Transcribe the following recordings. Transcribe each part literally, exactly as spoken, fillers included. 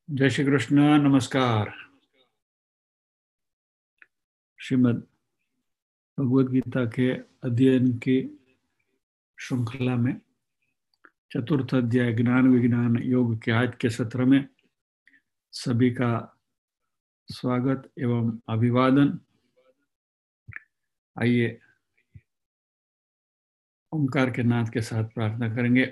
जय श्री कृष्ण। नमस्कार। श्रीमद् भगवद गीता के अध्ययन की श्रृंखला में चतुर्थ अध्याय ज्ञान विज्ञान योग के आज के सत्र में सभी का स्वागत एवं अभिवादन। आइए ओंकार के नाद के साथ प्रार्थना करेंगे।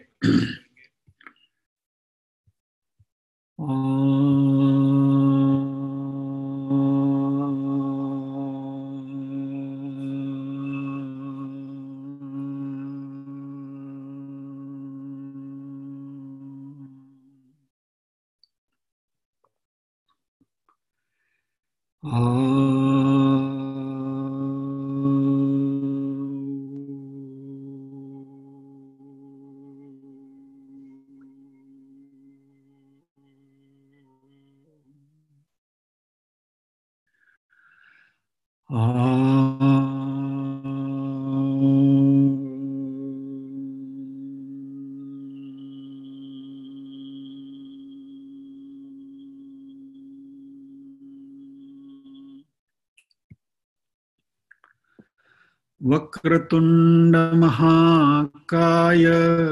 वक्रतुंड महाकाय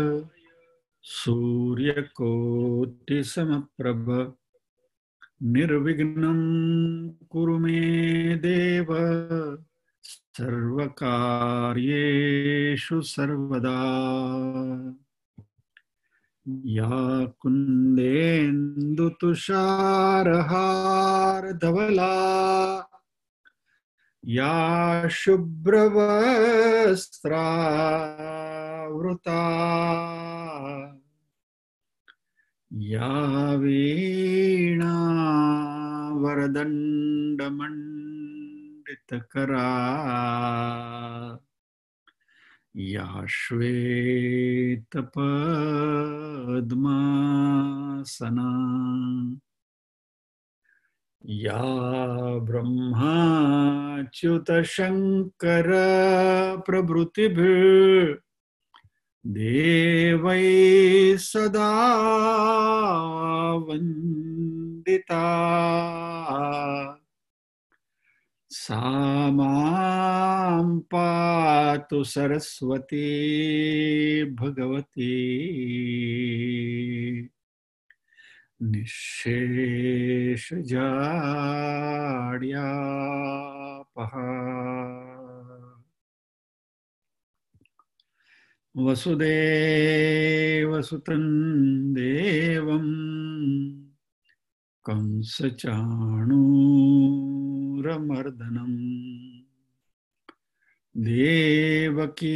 सूर्यकोटि समप्रभ निर्विघ्नं कुरु मे देव सर्वकार्येषु सर्वदा। या कुन्देन्दु तुषारहार धवला या शुभ्रवस्त्रावृता या वीणा वरदण्डमण्डितकरा या श्वेतपद्मासना या ब्रह्माच्युतशङ्कर प्रभृतिभिः देवैः सदा वन्दिता सा मां पातु सरस्वती भगवती निःशेषजाड्यापहा। वसुदेवसुतं देवं कंसचाणूरमर्दनं देवकी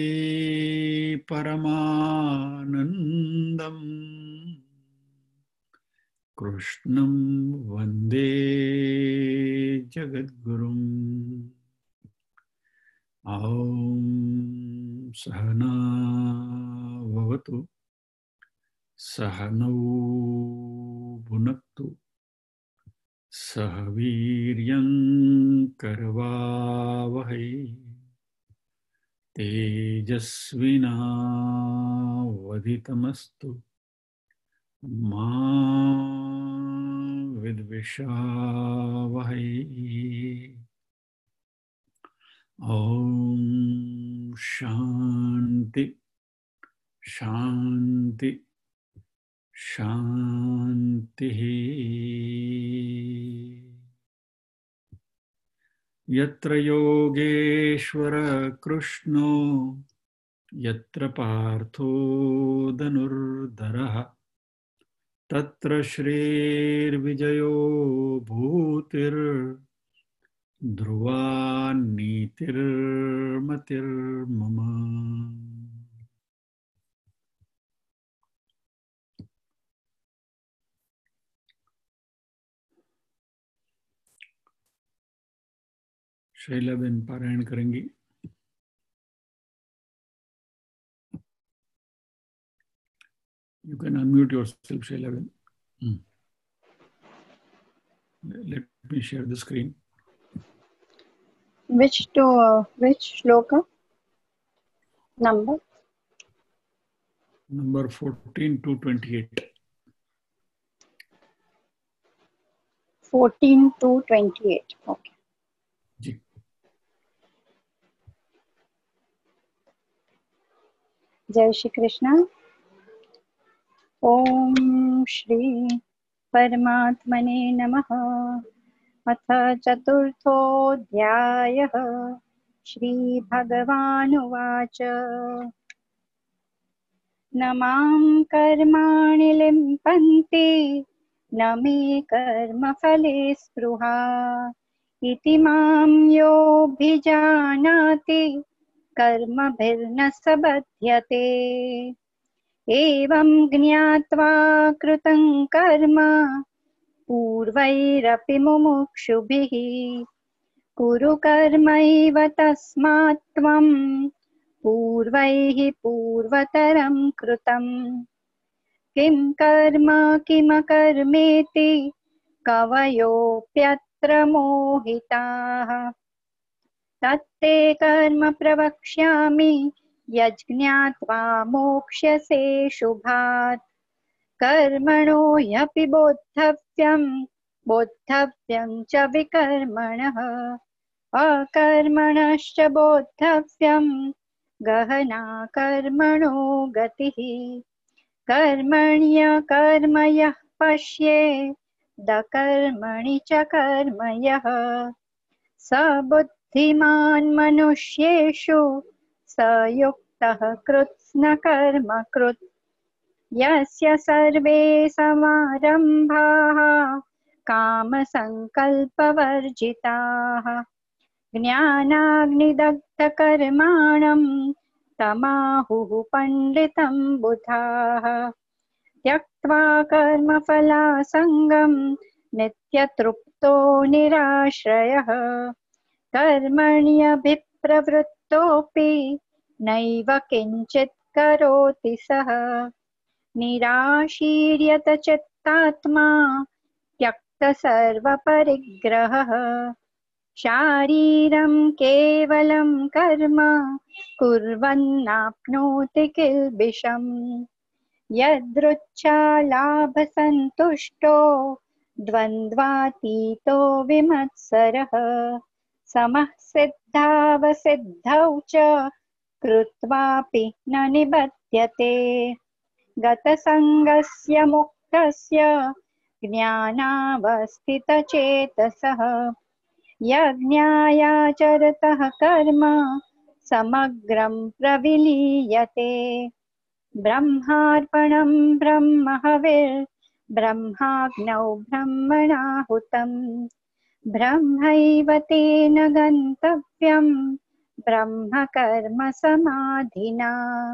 परमानन्दं कृष्णं वन्दे जगद्गुरुम्। ॐ सहना भवतु सहनौ भुनक्तु सह वीर्यं करवावहै तेजस्विनावधितमस्तु मा विद्विषावहै। ओम शांति शांति शांति। यत्र योगेश्वर कृष्णो यत्र पार्थो धनुर्धरः तत्र श्रीर्विजयो भूतिर् ध्रुवा नीतिर्मतिर्मम। शैलाबेन पारायण करेंगी। You can unmute yourself, Shailaben. Hmm. Let me share the screen. Which to uh, which shloka number? Number fourteen to twenty-eight. fourteen to twenty-eight. Okay. जी. जय श्री कृष्ण. ओम श्री परमात्मने नमः. अथ चतुर्थोऽध्यायः. श्री भगवानुवाच. न मां कर्माणि लिम्पन्ति न मे कर्मफले स्पृहा इति मां योऽभिजानाति कर्मभिर्न स बध्यते. एवं ज्ञात्वा कृतं कर्म पूर्वैरपि मुमुक्षुभिः कुरु कर्मैव तस्मात् त्वं पूर्वैः पूर्वतरं कृतं. किं कर्म किमकर्मेति कवयोऽप्यत्र मोहिताः. तत्ते कर्म प्रवक्ष्यामि यज्ञात्वा मोक्ष्यसे शुभात्. कर्मणो ह्यपि बोद्धव्यं बोद्धव्यं च विकर्मणः. अकर्मणश्च बोद्धव्यं गहना कर्मणो गतिः. कर्मण्यकर्म यः पश्येद् अकर्मणि च कर्म यः स बुद्धिमान् मनुष्येषु स युक्तः कृत्स्नकर्म कृत्. यस्य सर्वे समारम्भाः कामसङ्कल्पवर्जिताः ज्ञानाग्निदग्धकर्माणं तमाहुः पण्डितं बुधाः. त्यक्त्वा कर्मफलासङ्गं नित्यतृप्तो निराश्रयः कर्मण्यभिप्रवृत्तोऽपि नैव किञ्चित् करोति सः. निराशीर्यत चित्तात्मा त्यक्तसर्वपरिग्रहः. शारीरं केवलं कर्म कुर्वन्नाप्नोति किल्बिषम्. यदृच्छालाभसन्तुष्टो द्वन्द्वातीतो विमत्सरः समः सिद्धावसिद्धौ च कृत्वापि न निबध्यते. गतसङ्गस्य मुक्तस्य ज्ञानावस्थितचेतसः यज्ञायाचरतः कर्म समग्रं प्रविलीयते. ब्रह्मार्पणं ब्रह्महविर्ब्रह्माग्नौ ब्रह्मणाहुतं ब्रह्मैव तेन गन्तव्यं ब्रह्मकर्म समाधिना.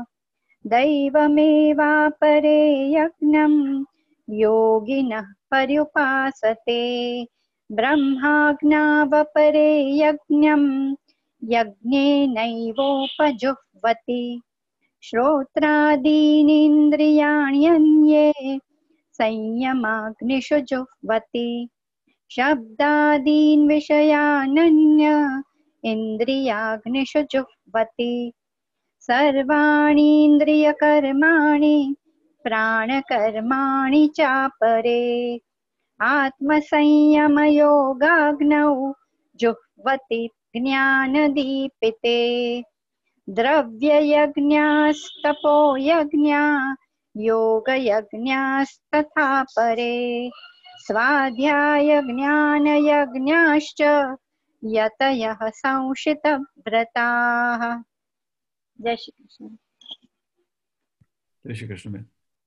दैवमेवापरे यज्ञं योगिनः पर्युपासते. ब्रह्माज्ञावपरे यज्ञं यज्ञेनैवोपजुह्वति. श्रोत्रादीनीन्द्रियाण्यन्ये संयमाग्निषु जुह्वति. शब्दादीन् विषयानन्य इन्द्रियाग्निषु जुह्वति. सर्वाणीन्द्रियकर्माणि प्राणकर्माणि चापरे आत्मसंयमयोगाग्नौ जुह्वति ज्ञानदीपिते. द्रव्ययज्ञास्तपोयज्ञा योगयज्ञास्तथा परे स्वाध्यायज्ञानयज्ञाश्च यतयः संशितव्रताः. जय श्री कृष्ण. जय श्री कृष्ण में.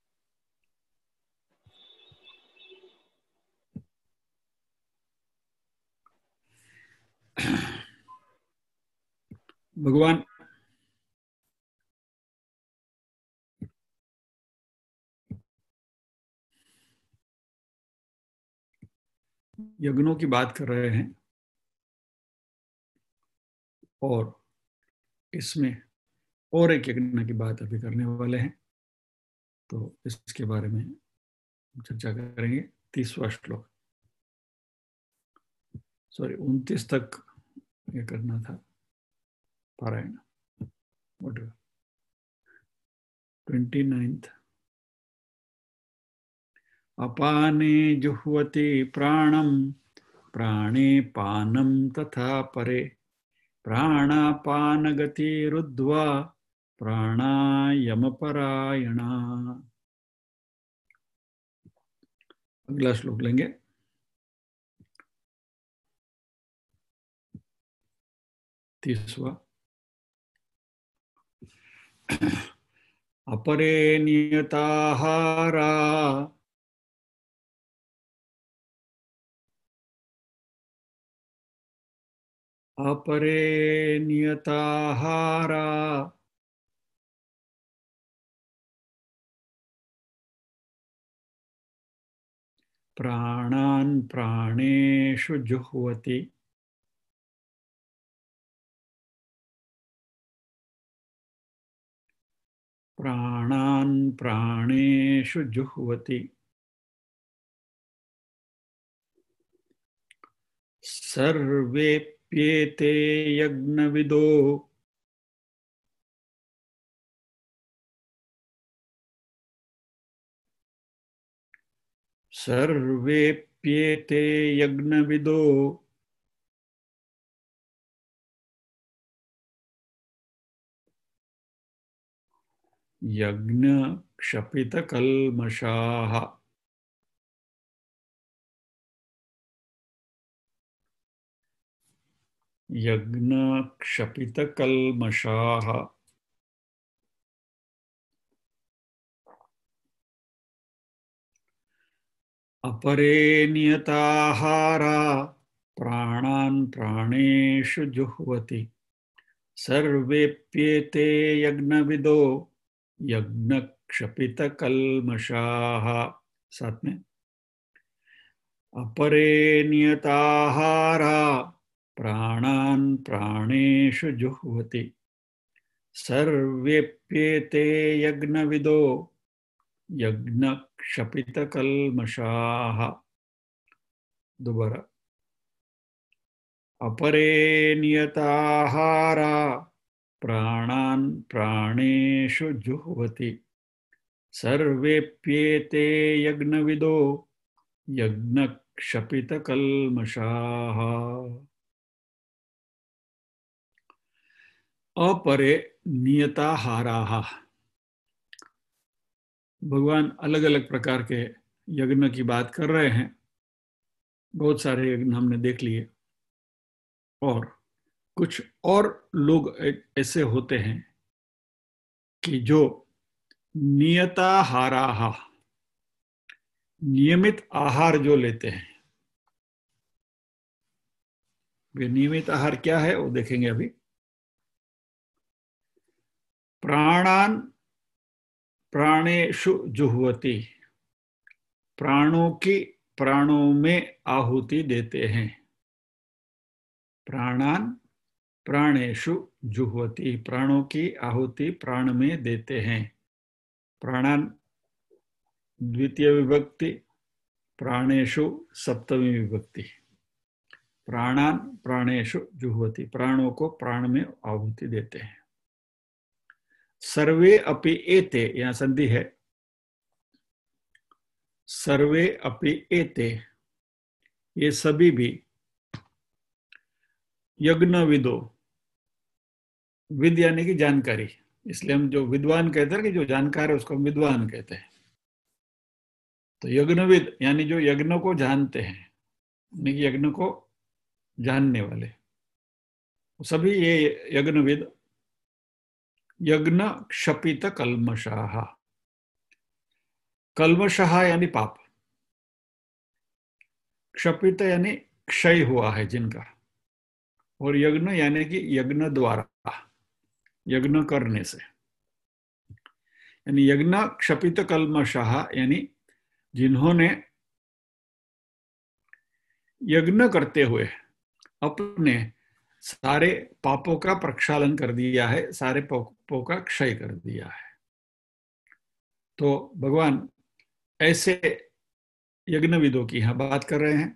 भगवान यज्ञों की बात कर रहे हैं और इसमें और एक यज्ञ की बात अभी करने वाले हैं, तो इसके बारे में चर्चा करेंगे. तीसवा श्लोक, सॉरी उनतीस तक ये करना था पारायण. Twenty ninth. अपाने जुह्वति प्राणम प्राणे पानं तथा परे प्राणापानगतिरुद्ध्वा प्राणायामपरायणा। अगला श्लोक लेंगे। तीसवा। अपरे नियताहारा अपरे नियताहारा प्राणान् प्राणेषु जुह्वति प्राणान् प्राणेषु जुह्वति सर्वेप्येते यज्ञविदो सर्वेप्येते यज्ञविदो यज्ञ क्षपितकल्मषाः यज्ञ क्षपितकल्मषाः अपरे नियताहारा प्राणान् प्राणेषु जुह्वति सर्वेप्येते यज्ञविदो यज्ञ क्षपितकल्मषाः। साथ में अपरे नियताहारा प्राणान् प्राणेषु जुह्वति सर्वेप्येते यज्ञविदो यज्ञ क्षपितकल्मषाः। दोबारा। अपरे नियताहारा प्राणान् प्राणेषु जुह्वति सर्वेप्येते यज्ञविदो यज्ञ क्षपितकल्मषाः। अपरे नियताहाराः। भगवान अलग अलग प्रकार के यज्ञ की बात कर रहे हैं। बहुत सारे यज्ञ हमने देख लिए और कुछ और लोग ऐसे होते हैं कि जो नियताहाराः नियमित आहार जो लेते हैं। वे नियमित आहार क्या है वो देखेंगे अभी। प्राणान प्राणेषु जुह्वति प्राणों की प्राणों में आहुति देते हैं। प्राणान प्राणेषु जुह्वति प्राणों की आहुति प्राण में देते हैं। प्राणान द्वितीय विभक्ति प्राणेषु सप्तमी विभक्ति। प्राणान प्राणेषु जुह्वति प्राणों को प्राण में आहुति देते हैं। सर्वे अपि एते यहां संधि है। सर्वे अपि एते ये सभी भी यज्ञविदो विद यानी कि जानकारी। इसलिए हम जो विद्वान कहते हैं कि जो जानकार है उसको हम विद्वान कहते हैं। तो यज्ञविद यानी जो यज्ञ को जानते हैं यानी कि यज्ञ को जानने वाले सभी ये यज्ञविद यज्ञ क्षपित कल्मषाः। कल्मषः यानी पाप। क्षपित यानी क्षय हुआ है जिनका। और यज्ञ यानी कि यज्ञ द्वारा यज्ञ करने से यानी यज्ञ क्षपित कल्मषाः यानी जिन्होंने यज्ञ करते हुए अपने सारे पापों का प्रक्षालन कर दिया है सारे पापों का क्षय कर दिया है। तो भगवान ऐसे यज्ञविदों की यहां बात कर रहे हैं।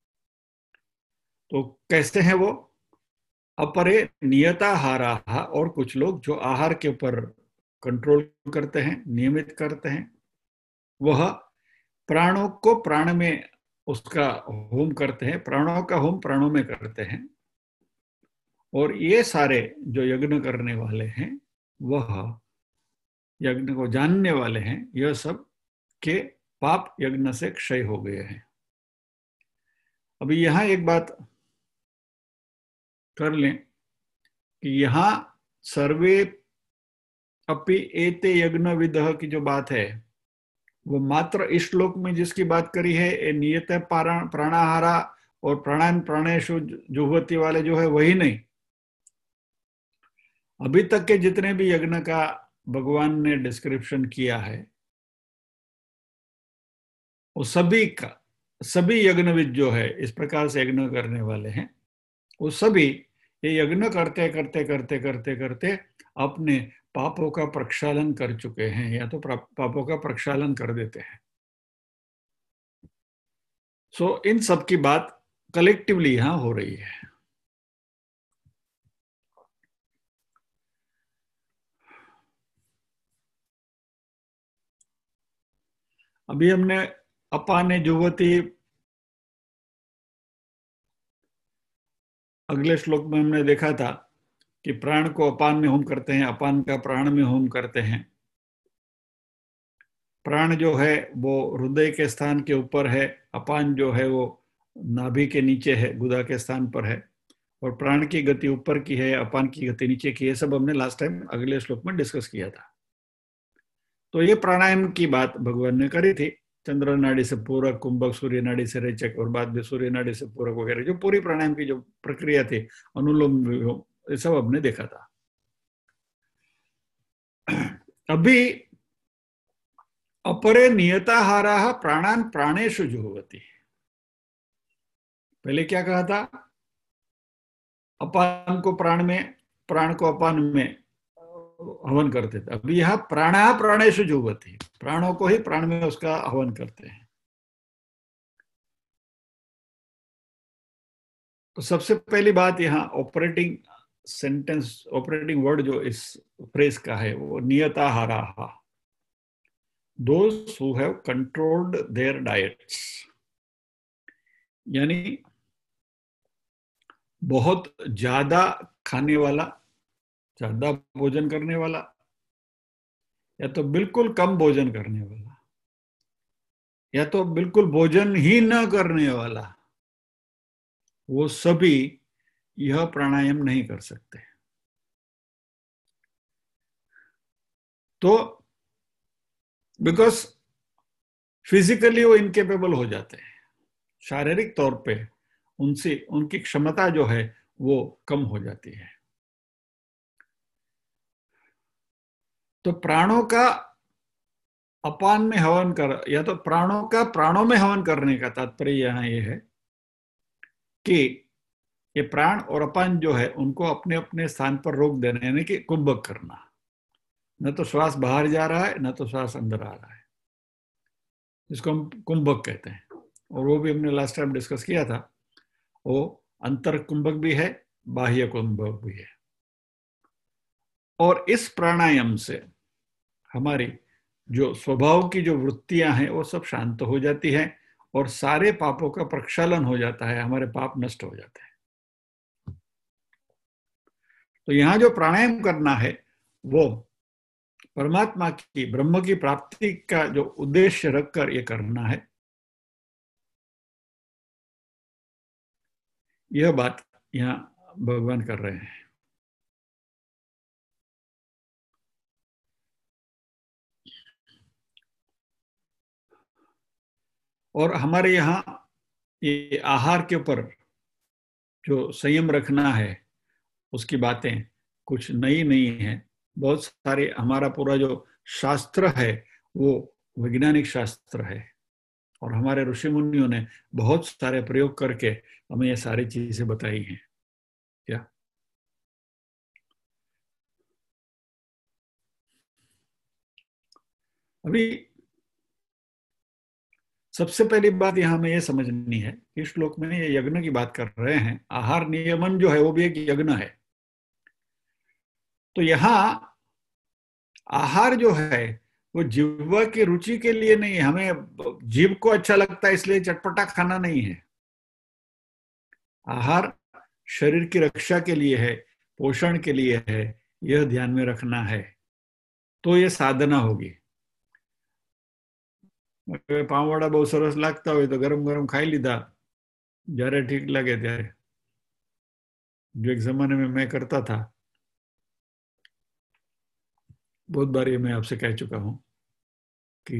तो कैसे हैं वो? अपरे नियताहाराः और कुछ लोग जो आहार के ऊपर कंट्रोल करते हैं नियमित करते हैं वह प्राणों को प्राण में उसका होम करते हैं, प्राणों का होम प्राणों में करते हैं। और ये सारे जो यज्ञ करने वाले हैं, वह यज्ञ को जानने वाले हैं, यह सब के पाप यज्ञ से क्षय हो गए हैं। अभी यहां एक बात कर लें कि यहां सर्वे अपि एते यज्ञ विदः की जो बात है, वो मात्र इस श्लोक में जिसकी बात करी है, ये नियत प्राणाहारा और प्राणायाम प्राणेशु जुहवती वाले जो है वही नहीं, अभी तक के जितने भी यज्ञ का भगवान ने डिस्क्रिप्शन किया है, वो सभी का सभी यज्ञविद जो है इस प्रकार से यज्ञ करने वाले हैं, वो सभी ये यज्ञ करते करते करते करते करते अपने पापों का प्रक्षालन कर चुके हैं, या तो पापों का प्रक्षालन कर देते हैं। सो so, इन सब की बात कलेक्टिवली यहां हो रही है। अभी हमने अपाने जुहवती, अगले श्लोक में हमने देखा था कि प्राण को अपान में होम करते हैं, अपान का प्राण में होम करते हैं। प्राण जो है वो हृदय के स्थान के ऊपर है, अपान जो है वो नाभि के नीचे है, गुदा के स्थान पर है, और प्राण की गति ऊपर की है, अपान की गति नीचे की है। सब हमने लास्ट टाइम अगले श्लोक में डिस्कस किया था। तो ये प्राणायाम की बात भगवान ने करी थी, चंद्र नाड़ी से पूरक, कुंभक, सूर्य नाड़ी से रेचक, और बाद में सूर्य नाड़ी से पूरक वगैरह, जो पूरी प्राणायाम की जो प्रक्रिया थी, अनुलोम विलोम, ये सब हमने देखा था। अभी अपरे नियताहारा प्राणान प्राणेषु जुहवति, पहले क्या कहा था, अपान को प्राण में, प्राण को अपान में हवन करते थे। अभी यह प्राणा प्राणेषु जुहवति, प्राणों को ही प्राण में उसका हवन करते हैं। तो सबसे पहली बात यहाँ ऑपरेटिंग सेंटेंस, ऑपरेटिंग वर्ड जो इस फ्रेज का है वो नियताहारा, those who have controlled their diets, यानी बहुत ज्यादा खाने वाला, ज्यादा भोजन करने वाला, या तो बिल्कुल कम भोजन करने वाला, या तो बिल्कुल भोजन ही न करने वाला, वो सभी यह प्राणायाम नहीं कर सकते। तो बिकॉज फिजिकली वो इनकेपेबल हो जाते हैं, शारीरिक तौर पे उनसे उनकी क्षमता जो है वो कम हो जाती है। तो प्राणों का अपान में हवन कर, या तो प्राणों का प्राणों में हवन करने का तात्पर्य यहां ये है कि ये प्राण और अपान जो है उनको अपने अपने स्थान पर रोक देना, यानी कि कुंभक करना। न तो श्वास बाहर जा रहा है, न तो श्वास अंदर आ रहा है, जिसको हम कुंभक कहते हैं। और वो भी हमने लास्ट टाइम डिस्कस किया था, वो अंतर कुंभक भी है, बाह्य कुंभक भी है। और इस प्राणायाम से हमारी जो स्वभाव की जो वृत्तियां हैं वो सब शांत हो जाती हैं, और सारे पापों का प्रक्षालन हो जाता है, हमारे पाप नष्ट हो जाते हैं। तो यहां जो प्राणायाम करना है वो परमात्मा की, ब्रह्म की प्राप्ति का जो उद्देश्य रखकर ये करना है, यह बात यहां भगवान कर रहे हैं। और हमारे यहाँ ये आहार के ऊपर जो संयम रखना है उसकी बातें कुछ नई नहीं है। बहुत सारे, हमारा पूरा जो शास्त्र है वो वैज्ञानिक शास्त्र है, और हमारे ऋषि मुनियों ने बहुत सारे प्रयोग करके हमें ये सारी चीजें बताई हैं। क्या अभी सबसे पहली बात यहां हमें यह समझनी है कि श्लोक में ये यज्ञ की बात कर रहे हैं, आहार नियमन जो है वो भी एक यज्ञ है। तो यहां आहार जो है वो जिह्वा की रुचि के लिए नहीं है, हमें जीभ को अच्छा लगता है इसलिए चटपटा खाना नहीं है। आहार शरीर की रक्षा के लिए है, पोषण के लिए है, यह ध्यान में रखना है, तो ये साधना होगी। पाववड़ा बहुत सरस लगता हो तो गरम गरम खाई लीधा जયારે ठीक लगे ત્યારે, जो एक जमाने में मैं करता था। बहुत बार ये मैं आपसे कह चुका हूं कि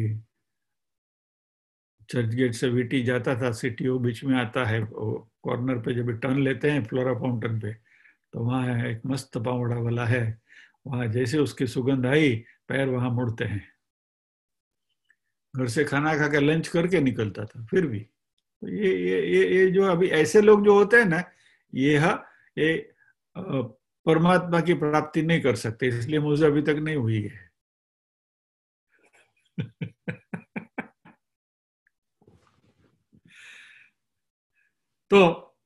चर्च गेट से वीटी जाता था, सीटीओ बीच में आता है, कॉर्नर पे जब टर्न लेते हैं फ्लोरा फाउंटेन पे, तो वहाँ एक मस्त पावड़ा वाला है, वहाँ जैसे उसकी सुगंध आई पैर वहां मुड़ते हैं। घर से खाना खा के लंच करके निकलता था फिर भी। तो ये ये ये ये जो अभी ऐसे लोग जो होते हैं ना, ये हा, ये परमात्मा की प्राप्ति नहीं कर सकते, इसलिए मुझे अभी तक नहीं हुई है। तो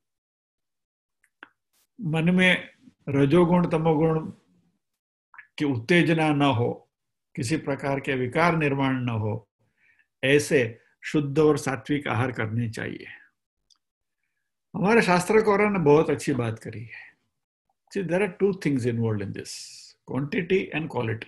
मन में रजोगुण तमोगुण की उत्तेजना न हो, किसी प्रकार के विकार निर्माण न हो, ऐसे शुद्ध और सात्विक आहार करने चाहिए। हमारे शास्त्रकारों ने बहुत अच्छी बात करी है। See, there are two things involved in this, quantity and quality.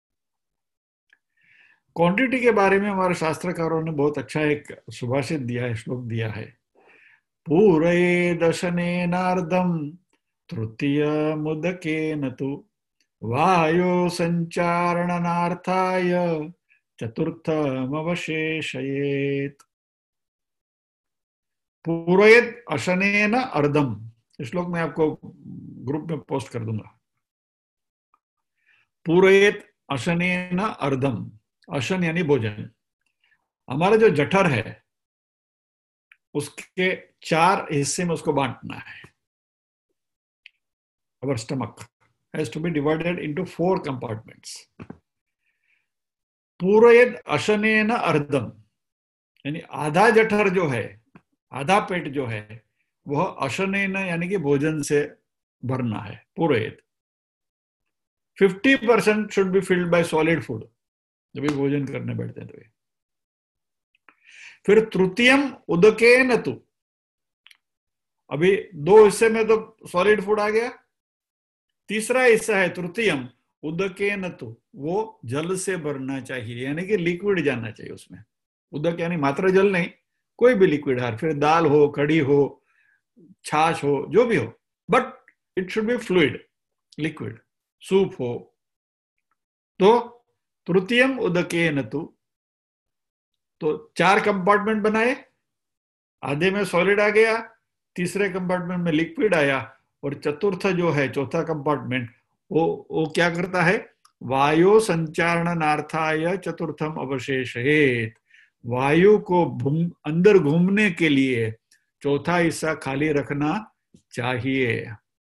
Quantity के बारे में हमारे शास्त्रकारों ने बहुत अच्छा एक सुभाषित दिया है, श्लोक दिया है। पूरये दशनेनार्धम तृतीय मुदकेन तु वायो संचारणनार्थाय चतुर्थमवशेषयेत्। पूरयेत अशनेन अर्धम, श्लोक में आपको ग्रुप में पोस्ट कर दूंगा। पूरयेत अशनेन अर्धम, अशन यानी भोजन। हमारा जो जठर है उसके चार हिस्से में उसको बांटना है। Our stomach has to be divided into four compartments. पूरयेत अशनेन अर्धम, यानी आधा जठर जो है, आधा पेट जो है, वह अशनेन यानी कि भोजन से भरना है। पूरयेत fifty percent should be filled by solid food, जब भी भोजन करने बैठते हैं तो। फिर तृतीयम उदकेन तु, अभी दो हिस्से में तो सॉलिड फूड आ गया, तीसरा हिस्सा है तृतीयम उदकेन तु, वो जल से भरना चाहिए, यानी कि लिक्विड जाना चाहिए उसमें। उदक यानी मात्र जल नहीं, कोई भी लिक्विड आहार, फिर दाल हो, कढ़ी हो, छाछ हो, जो भी हो, but it should be fluid, liquid, soup हो। तो तृतीयम उदकेन तु, तो चार कंपार्टमेंट बनाए, आधे में सॉलिड आ गया, तीसरे कंपार्टमेंट में लिक्विड आया, और चतुर्थ जो है चौथा कंपार्टमेंट, वो वो क्या करता है, वायु संचारणनार्थाय चतुर्थम अवशेषयेत्, वायु को अंदर घूमने के लिए चौथा हिस्सा खाली रखना चाहिए।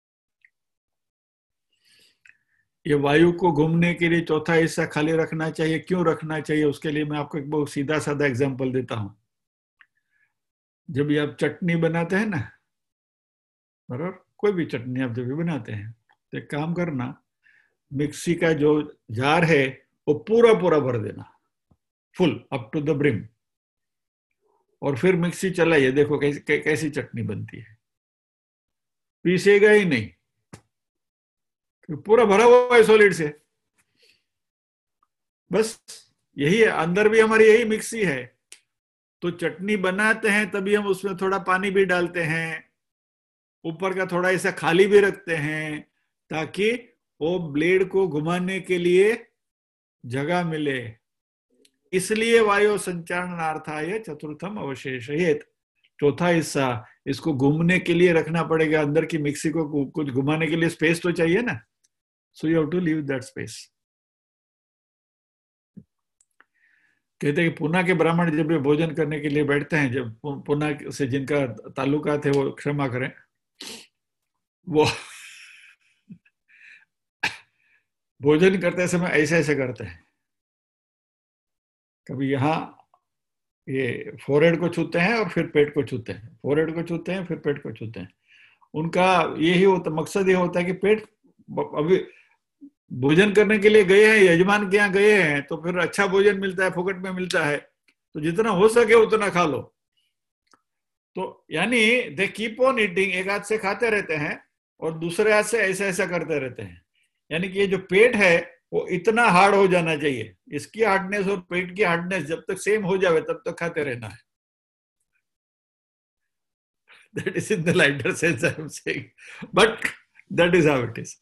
ये वायु को घूमने के लिए चौथा हिस्सा खाली रखना चाहिए। क्यों रखना चाहिए, उसके लिए मैं आपको एक बहुत सीधा साधा एग्जांपल देता हूं। जब भी आप चटनी बनाते हैं ना, बराबर, कोई भी चटनी आप जब भी बनाते हैं तो एक काम करना, मिक्सी का जो जार है वो पूरा पूरा भर देना, full up to the brim, और फिर मिक्सी चलाइए, देखो कैसी कैसी चटनी बनती है। पीसेगा ही नहीं, पूरा भरा हुआ है सॉलिड से। बस यही है, अंदर भी हमारी यही मिक्सी है। तो चटनी बनाते हैं तभी हम उसमें थोड़ा पानी भी डालते हैं, ऊपर का थोड़ा ऐसा खाली भी रखते हैं, ताकि वो ब्लेड को घुमाने के लिए जगह मिले। इसलिए वायु संचारणार्थाय चतुर्थम अवशेषयेत्, चौथा हिस्सा इसको घूमने के लिए रखना पड़ेगा। अंदर की मिक्सी को कुछ घुमाने के लिए स्पेस तो चाहिए ना, so you have to leave that space. कहते हैं कि पुणे के ब्राह्मण जब भी भोजन करने के लिए बैठते हैं, जब पुणे से जिनका ताल्लुका थे वो क्षमा करें, वो भोजन करते समय ऐसे ऐसे करते हैं। कभी यहाँ ये फोरहेड को छूते हैं और फिर पेट को छूते हैं, फोरहेड को छूते हैं फिर पेट को छूते हैं। उनका यही होता, मकसद ये होता है कि पेट, अभी भोजन करने के लिए गए हैं, यजमान के यहाँ गए हैं, तो फिर अच्छा भोजन मिलता है, फोकट में मिलता है, तो जितना हो सके उतना खा लो। तो यानी दे कीप ऑन ईटिंग, एक हाथ से खाते रहते हैं और दूसरे हाथ से ऐसा ऐसा करते रहते हैं। यानी कि ये जो पेट है वो इतना हार्ड हो जाना चाहिए, इसकी हार्डनेस और पेट की हार्डनेस जब तक सेम हो जाए तब तक खाते रहना है। That is in the lighter sense I am saying, but that is how it is.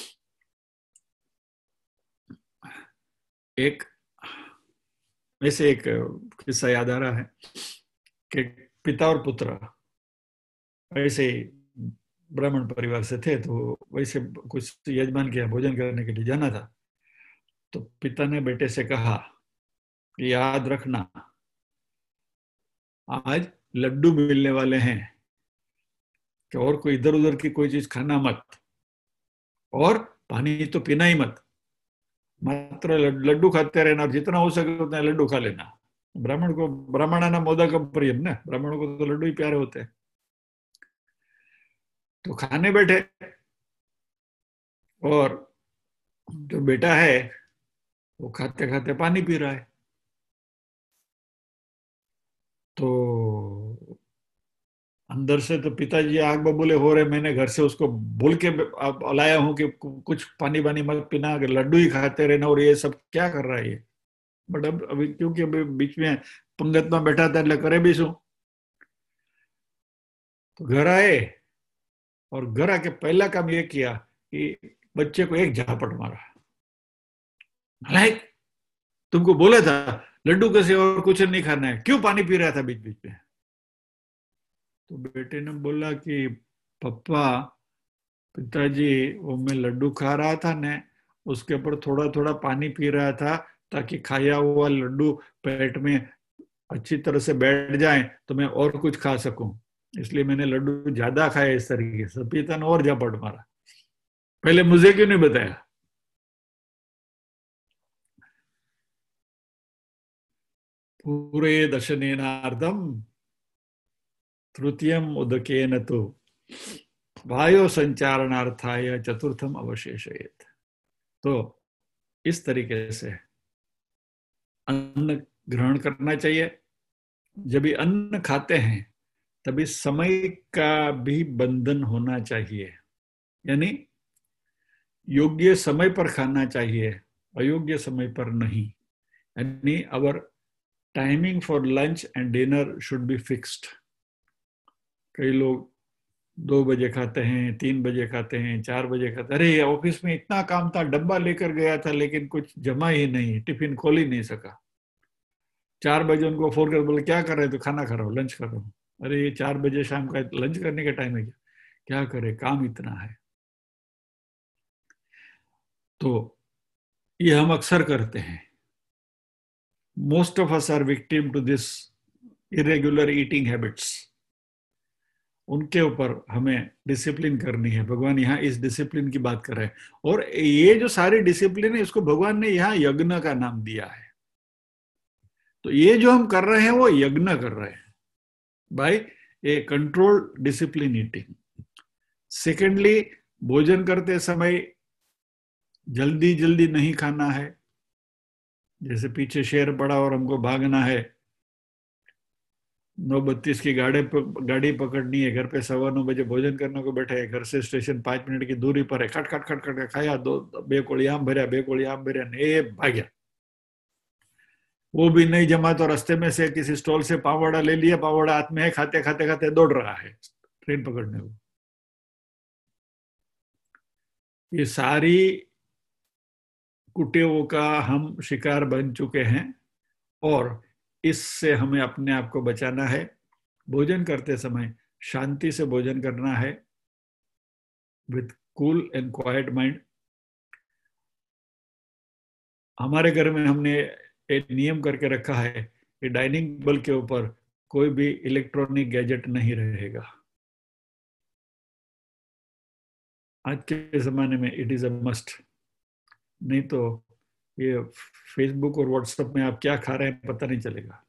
एक ऐसे एक किस्सा याद आ रहा है कि पिता और पुत्र ऐसे ब्राह्मण परिवार से थे, तो वैसे कुछ यजमान के यहाँ भोजन करने के लिए जाना था। तो पिता ने बेटे से कहा कि याद रखना, आज लड्डू मिलने वाले हैं, कि और कोई इधर उधर की कोई चीज खाना मत, और पानी तो पीना ही मत, मात्र लड्डू खाते रहना, और जितना हो सके उतना लड्डू खा लेना। ब्राह्मण को ब्राह्मणाना मोदकम प्रियम ना, ब्राह्मणों को तो लड्डू ही प्यारे होते हैं। तो खाने बैठे, और जो बेटा है वो खाते खाते पानी पी रहा है। तो अंदर से तो पिताजी आग बबूले हो रहे, मैंने घर से उसको बोल के लाया हूं कि कुछ पानी वानी मत पीना, अगर लड्डू ही खाते रहना, और ये सब क्या कर रहा है ये। बट अब अभी क्योंकि अभी बीच में पंगत में बैठा था, એટલે करे भी शू। तो घर आए, और घर आके पहला काम ये किया कि बच्चे को एक झापट मारा। लाइक तुमको बोला था लड्डू कैसे और कुछ नहीं खाना है, क्यों पानी पी रहा था बीच बीच में। तो बेटे ने बोला कि पप्पा, पिताजी, वो मैं लड्डू खा रहा था ने, उसके ऊपर थोड़ा थोड़ा पानी पी रहा था, ताकि खाया हुआ लड्डू पेट में अच्छी तरह से बैठ जाए तो मैं और कुछ खा सकूं, इसलिए मैंने लड्डू ज्यादा खाया इस तरीके से। पिता ने और झपट मारा, पहले मुझे क्यों नहीं बताया। पूरे दशनेनार्धम तृतीयम उदकेन तो वायु संचारणार्थाय चतुर्थम अवशेषयेत। तो इस तरीके से अन्न ग्रहण करना चाहिए। जब भी अन्न खाते हैं तभी समय का भी बंधन होना चाहिए, यानी योग्य समय पर खाना चाहिए, अयोग्य समय पर नहीं। यानी our timing for lunch and dinner should be fixed. कई लोग दो बजे खाते हैं, तीन बजे खाते हैं, चार बजे खाते हैं। अरे ऑफिस में इतना काम था, डब्बा लेकर गया था, लेकिन कुछ जमा ही नहीं, टिफिन खोल ही नहीं सका। चार बजे उनको फोन कर बोले क्या कर रहे, तो खाना खा रहा हूँ, लंच कर रहा हूँ। अरे ये चार बजे शाम का लंच करने का टाइम है क्या, क्या करे, काम इतना है। तो ये हम अक्सर करते हैं। Most of us are victim to this irregular eating habits. उनके ऊपर हमें डिसिप्लिन करनी है। भगवान यहाँ इस डिसिप्लिन की बात कर रहे हैं, और ये जो सारी डिसिप्लिन है इसको भगवान ने यहाँ यज्ञ का नाम दिया है। तो ये जो हम कर रहे हैं वो यज्ञ कर रहे हैं by a controlled discipline eating. Secondly, भोजन करते समय जल्दी जल्दी नहीं खाना है। जैसे पीछे शेर पड़ा और हमको भागना है, नौ बत्तीस की गाड़ी गाड़ी पकड़नी है, घर पे सवा नौ बजे भोजन करने को बैठे हैं, घर से स्टेशन पांच मिनट की दूरी पर है, खट खट खट खट खाया, दो बे कोड़ी आम भरया, बे कोड़ी आम भरया, ए भाग्या। वो भी नहीं जमा तो रास्ते में से किसी स्टॉल से पावड़ा ले लिया, पावड़ा हाथ में है, खाते खाते खाते दौड़ रहा है ट्रेन पकड़ने को। ये सारी कुटेवों का हम शिकार बन चुके हैं, और इससे हमें अपने आप को बचाना है। भोजन करते समय शांति से भोजन करना है, with cool and quiet mind. हमारे घर में हमने एक नियम करके रखा है कि डाइनिंग टेबल के ऊपर कोई भी इलेक्ट्रॉनिक गैजेट नहीं रहेगा। आज के जमाने में इट इज अ मस्ट, नहीं तो ये फेसबुक और व्हाट्सएप में आप क्या खा रहे हैं पता नहीं चलेगा।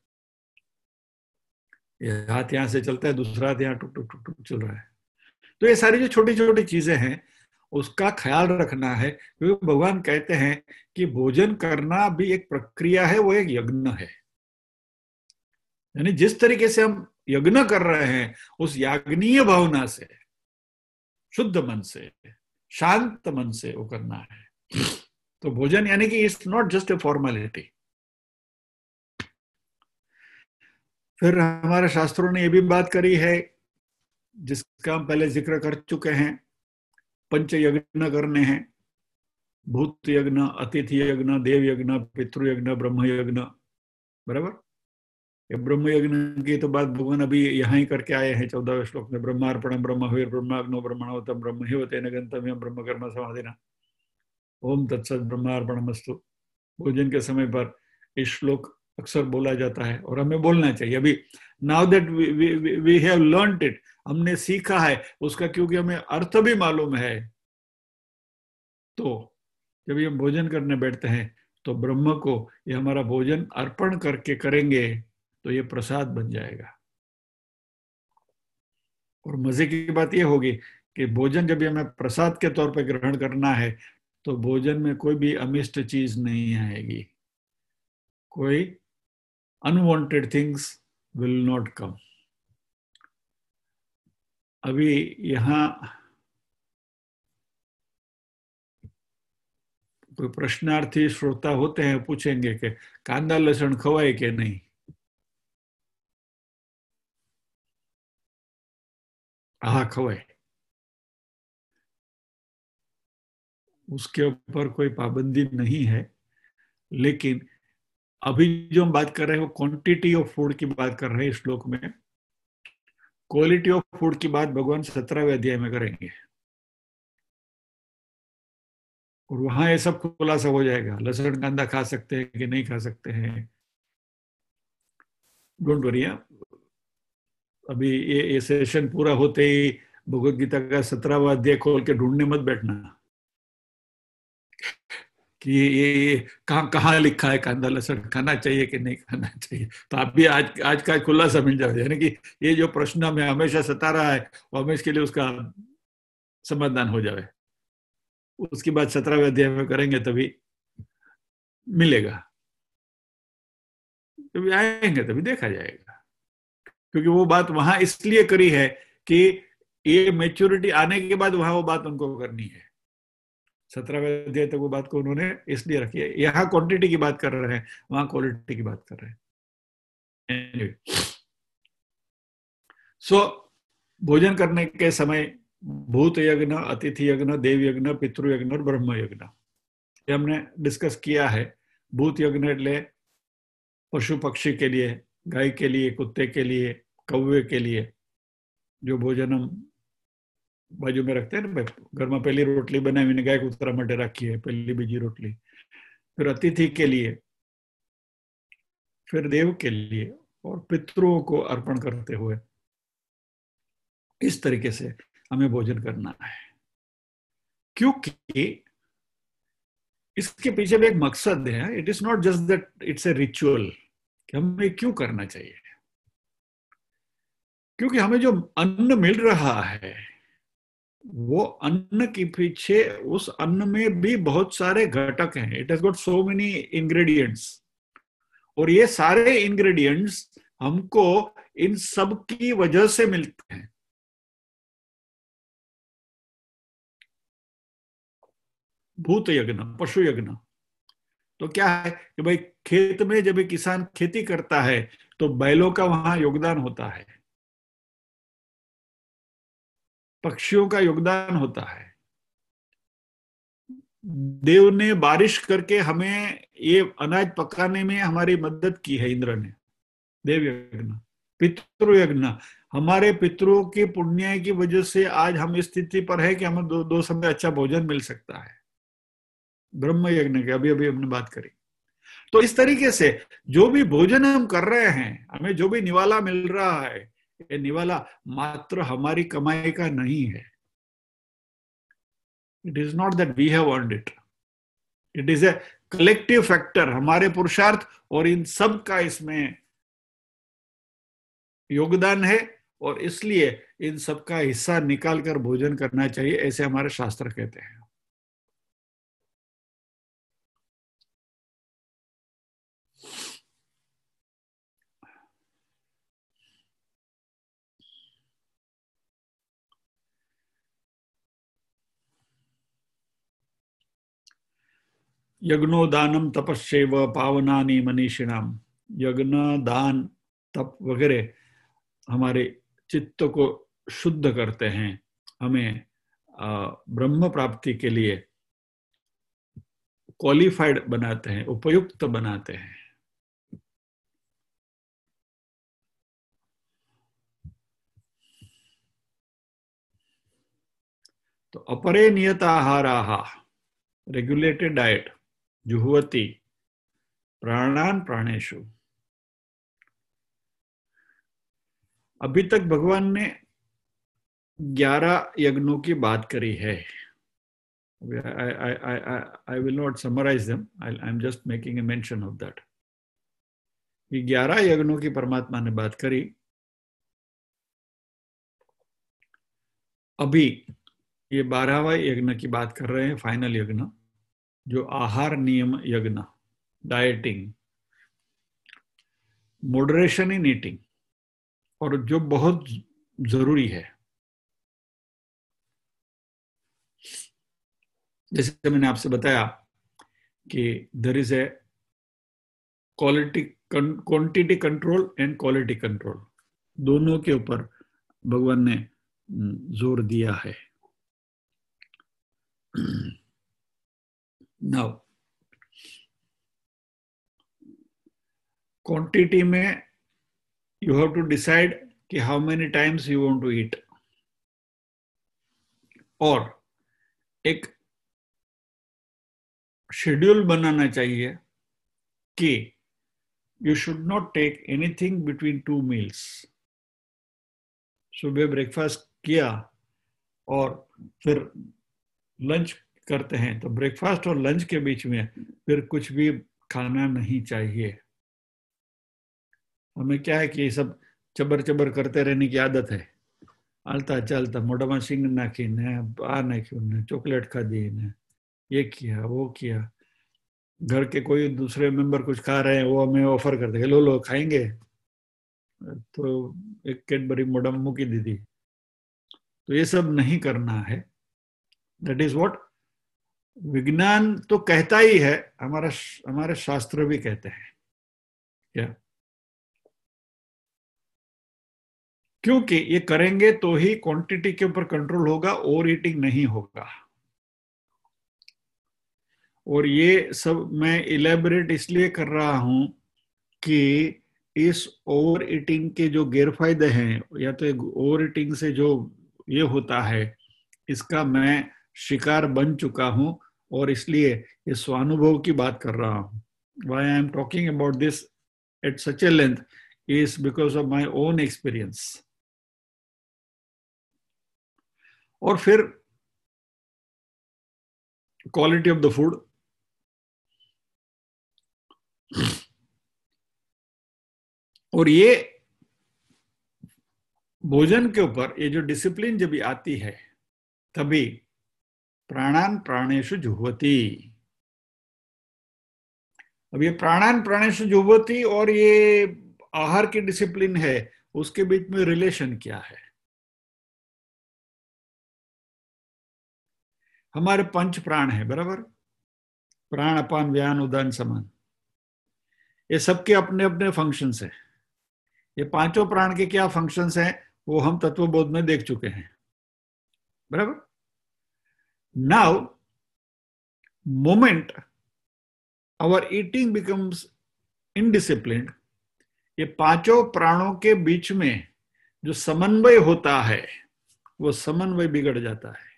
ये हाथ यहाँ से चलता है, दूसरा हाथ यहाँ टुक टुक टुक टुक चल रहा है। तो ये सारी जो छोटी छोटी चीजें हैं उसका ख्याल रखना है, क्योंकि भगवान कहते हैं कि भोजन करना भी एक प्रक्रिया है, वो एक यज्ञ है। यानी जिस तरीके से हम यज्ञ कर रहे हैं, उस याज्ञनीय भावना से, शुद्ध मन से, शांत मन से वो करना है। तो भोजन यानी कि it's not just a formality. फिर हमारे शास्त्रों ने यह भी बात करी है, जिसका हम पहले जिक्र कर चुके हैं, पंच यज्ञ करने हैं, भूत यज्ञ, अतिथि यज्ञ, देव यज्ञ, पितृ यज्ञ, ब्रह्म यज्ञ। बराबर। ये ब्रह्म यज्ञ की तो बात भगवान अभी यहाँ ही करके आए हैं चौदहवें श्लोक में। ब्रह्मार्पणम ब्रह्मवीर ब्रह्माग्नो ब्रह्मणोतम ब्रह्म ही तेन गंतव्यम ब्रह्म कर्म समाधिना ओम तत्सत ब्रह्मार्पणमस्तु। भोजन के समय पर इस श्लोक अक्सर बोला जाता है और हमें बोलना चाहिए। अभी now that we have learned it, हमने सीखा है उसका, क्योंकि हमें अर्थ भी मालूम है, तो जब हम भोजन करने बैठते हैं तो ब्रह्म को ये हमारा भोजन अर्पण करके करेंगे तो ये प्रसाद बन जाएगा। और मजे की बात यह होगी कि भोजन जब हमें प्रसाद के तौर पर ग्रहण करना है तो भोजन में कोई भी अमिष्ट चीज नहीं आएगी, कोई unwanted things will not come. अभी यहां कोई प्रश्नार्थी श्रोता होते हैं, पूछेंगे कि कांदा लहसुन खवाए कि नहीं। हाँ खवाए, उसके ऊपर कोई पाबंदी नहीं है। लेकिन अभी जो हम बात कर रहे हैं वो क्वांटिटी ऑफ फूड की बात कर रहे हैं इस श्लोक में। क्वालिटी ऑफ फूड की बात भगवान सत्रहवें अध्याय में करेंगे और वहां ये सब खुलासा हो जाएगा। लहसुन कांदा खा सकते हैं कि नहीं खा सकते हैं, डोंट वरी। अभी ये ये सेशन पूरा होते ही भगवत गीता का सत्रहवां अध्याय खोल के ढूंढने मत बैठना कि ये ये कहाँ कहाँ लिखा है कांदा लहसुन खाना चाहिए कि नहीं खाना चाहिए। तो आप भी आज आज का खुलासा मिल जाए, यानी कि ये जो प्रश्न हमें हमेशा सता रहा है वो हमेशा के लिए उसका समाधान हो जाए। उसकी बात सत्रहवें अध्याय में करेंगे तभी मिलेगा, तभी आएंगे तभी देखा जाएगा। क्योंकि वो बात वहां इसलिए करी है कि ये मेच्योरिटी आने के बाद वहां वो बात उनको करनी है। सत्रहवें अध्याय तक वो बात को उन्होंने इसलिए रखी है। यहाँ क्वांटिटी की बात कर रहे हैं, वहां क्वालिटी की बात कर रहे हैं। anyway. सो so, भोजन करने के समय भूत यज्ञ, अतिथि यज्ञ, देव यज्ञ, पितृ यज्ञ और ब्रह्म यज्ञ ये हमने डिस्कस किया है। भूत यज्ञ એટલે पशु पक्षी के लिए, गाय के लिए, कुत्ते के लिए, कौवे के लिए जो भोजन हम बाजू में रखते हैं ना, घर में पहली रोटली बनावी गाय कूतरा માટે રાખી है, पहली बीजी रोटली। फिर अतिथि के लिए, फिर देव के लिए और पितरों को अर्पण करते हुए इस तरीके से हमें भोजन करना है। क्योंकि इसके पीछे भी एक मकसद है। It is not just that it's a ritual कि हमें क्यों करना चाहिए। क्योंकि हमें जो अन्न मिल रहा है वो अन्न के पीछे, उस अन्न में भी बहुत सारे घटक हैं। It has got so many ingredients और ये सारे इंग्रेडिएंट्स हमको इन सब की वजह से मिलते हैं। भूत यज्ञ, पशु यज्ञ तो क्या है कि भाई खेत में जब किसान खेती करता है तो बैलों का वहां योगदान होता है, पक्षियों का योगदान होता है। देव ने बारिश करके हमें ये अनाज पकाने में हमारी मदद की है, इंद्र ने, देव यज्ञ। पितृ यज्ञ, हमारे पितरों के पुण्य की वजह से आज हम इस स्थिति पर है कि हमें दो, दो समय अच्छा भोजन मिल सकता है। ब्रह्म यज्ञ की अभी अभी हमने बात करी। तो इस तरीके से जो भी भोजन हम कर रहे हैं, हमें जो भी निवाला मिल रहा है, ये निवाला मात्र हमारी कमाई का नहीं है। It is not that we have earned it, it is a collective factor, हमारे पुरुषार्थ और इन सब का इसमें योगदान है। और इसलिए इन सबका हिस्सा निकाल कर भोजन करना चाहिए, ऐसे हमारे शास्त्र कहते हैं। यज्ञो दानम तपस्यैव पावनानि मनीषिणाम। यज्ञ, दान, तप वगैरह हमारे चित्त को शुद्ध करते हैं, हमें ब्रह्म प्राप्ति के लिए क्वालिफाइड बनाते हैं, उपयुक्त बनाते हैं। तो अपरे नियत आहाराः, रेगुलेटेड डाइट, जुह्वति प्राणान प्राणेषु। अभी तक भगवान ने ग्यारह यज्ञों की बात करी है। I, I, I, I will not summarize them. I'll, I'm just making a mention of that. ये ग्यारह यज्ञों की परमात्मा ने बात करी। अभी ये बारहवां यज्ञ की बात कर रहे हैं, फाइनल यज्ञ, जो आहार नियम यज्ञ, डाइटिंग, मॉडरेशन इन ईटिंग, और जो बहुत जरूरी है। जैसे मैंने आपसे बताया कि there is a quality quantity control and quality control, दोनों के ऊपर भगवान ने जोर दिया है। नाउ क्वांटिटी में यू हैव टू डिसाइड कि how many times you want to eat, और एक शेड्यूल बनाना चाहिए कि you should not take anything between two meals. सुबह ब्रेकफास्ट किया और फिर लंच करते हैं, तो ब्रेकफास्ट और लंच के बीच में फिर कुछ भी खाना नहीं चाहिए। हमें क्या है कि ये सब चबर चबर करते रहने की आदत है। आलता चलता मोटा में सिंग नाखी ने आ नाख्यू ने चॉकलेट खाधी ने ये किया वो किया। घर के कोई दूसरे मेंबर कुछ खा रहे हैं, वो हमें ऑफर करते हैं, लो लो खाएंगे, तो एक कैडबरी मोटा में मुकी दी थी। तो ये सब नहीं करना है। दैट इज व्हाट विज्ञान तो कहता ही है, हमारा हमारे शास्त्र भी कहते हैं। क्या? क्योंकि ये करेंगे तो ही क्वांटिटी के ऊपर कंट्रोल होगा, ओवर ईटिंग नहीं होगा। और ये सब मैं इलेबोरेट इसलिए कर रहा हूं कि इस ओवर ईटिंग के जो गैरफायदे हैं, या तो ओवर ईटिंग से जो ये होता है, इसका मैं शिकार बन चुका हूं, और इसलिए ये स्वानुभव की बात कर रहा हूं। Why I am talking about this at such a length is because of my own experience. और फिर क्वालिटी ऑफ द फूड, और ये भोजन के ऊपर ये जो डिसिप्लिन जब आती है, तभी प्राणान प्राणेषु जुह्वति। अब ये प्राणान प्राणेषु जुह्वति और ये आहार की डिसिप्लिन है, उसके बीच में रिलेशन क्या है? हमारे पंच प्राण है, बराबर? प्राण अपान व्यान उदान समान, ये सबके अपने अपने फंक्शंस है। ये पांचों प्राण के क्या फंक्शंस हैं वो हम तत्वबोध में देख चुके हैं, बराबर? Now moment our eating becomes indisciplined, ये पांचों प्राणों के बीच में जो समन्वय होता है, वो समन्वय बिगड़ जाता है।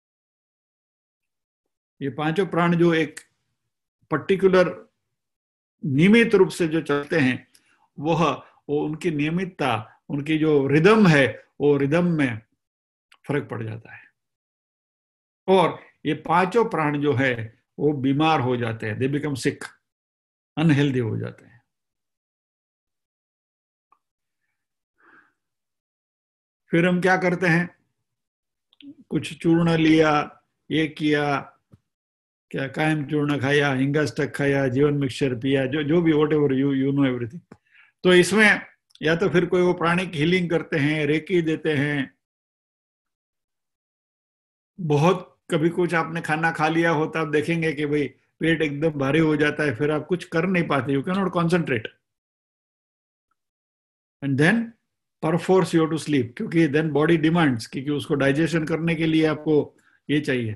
ये पांचों प्राण जो एक पर्टिकुलर नियमित रूप से जो चलते हैं, वह वो उनकी नियमितता, उनकी जो रिदम है, वो रिदम में फर्क पड़ जाता है। और ये पांचों प्राण जो है वो बीमार हो जाते हैं, दे बिकम सिक, अनहेल्दी हो जाते हैं। फिर हम क्या करते हैं, कुछ चूर्ण लिया, ये किया, क्या कायम चूर्ण खाया, हिंगास्टक खाया, जीवन मिक्सचर पिया, जो जो भी whatever you you know everything. तो इसमें या तो फिर कोई वो प्राणिक हीलिंग करते हैं, रेकी देते हैं, बहुत कभी कुछ आपने खाना खा लिया होता, आप देखेंगे कि भाई पेट एकदम भारी हो जाता है, फिर आप कुछ कर नहीं पाते, you cannot concentrate, and then perforce you to sleep, क्योंकि देन बॉडी डिमांड्स, क्योंकि उसको डाइजेशन करने के लिए आपको ये चाहिए।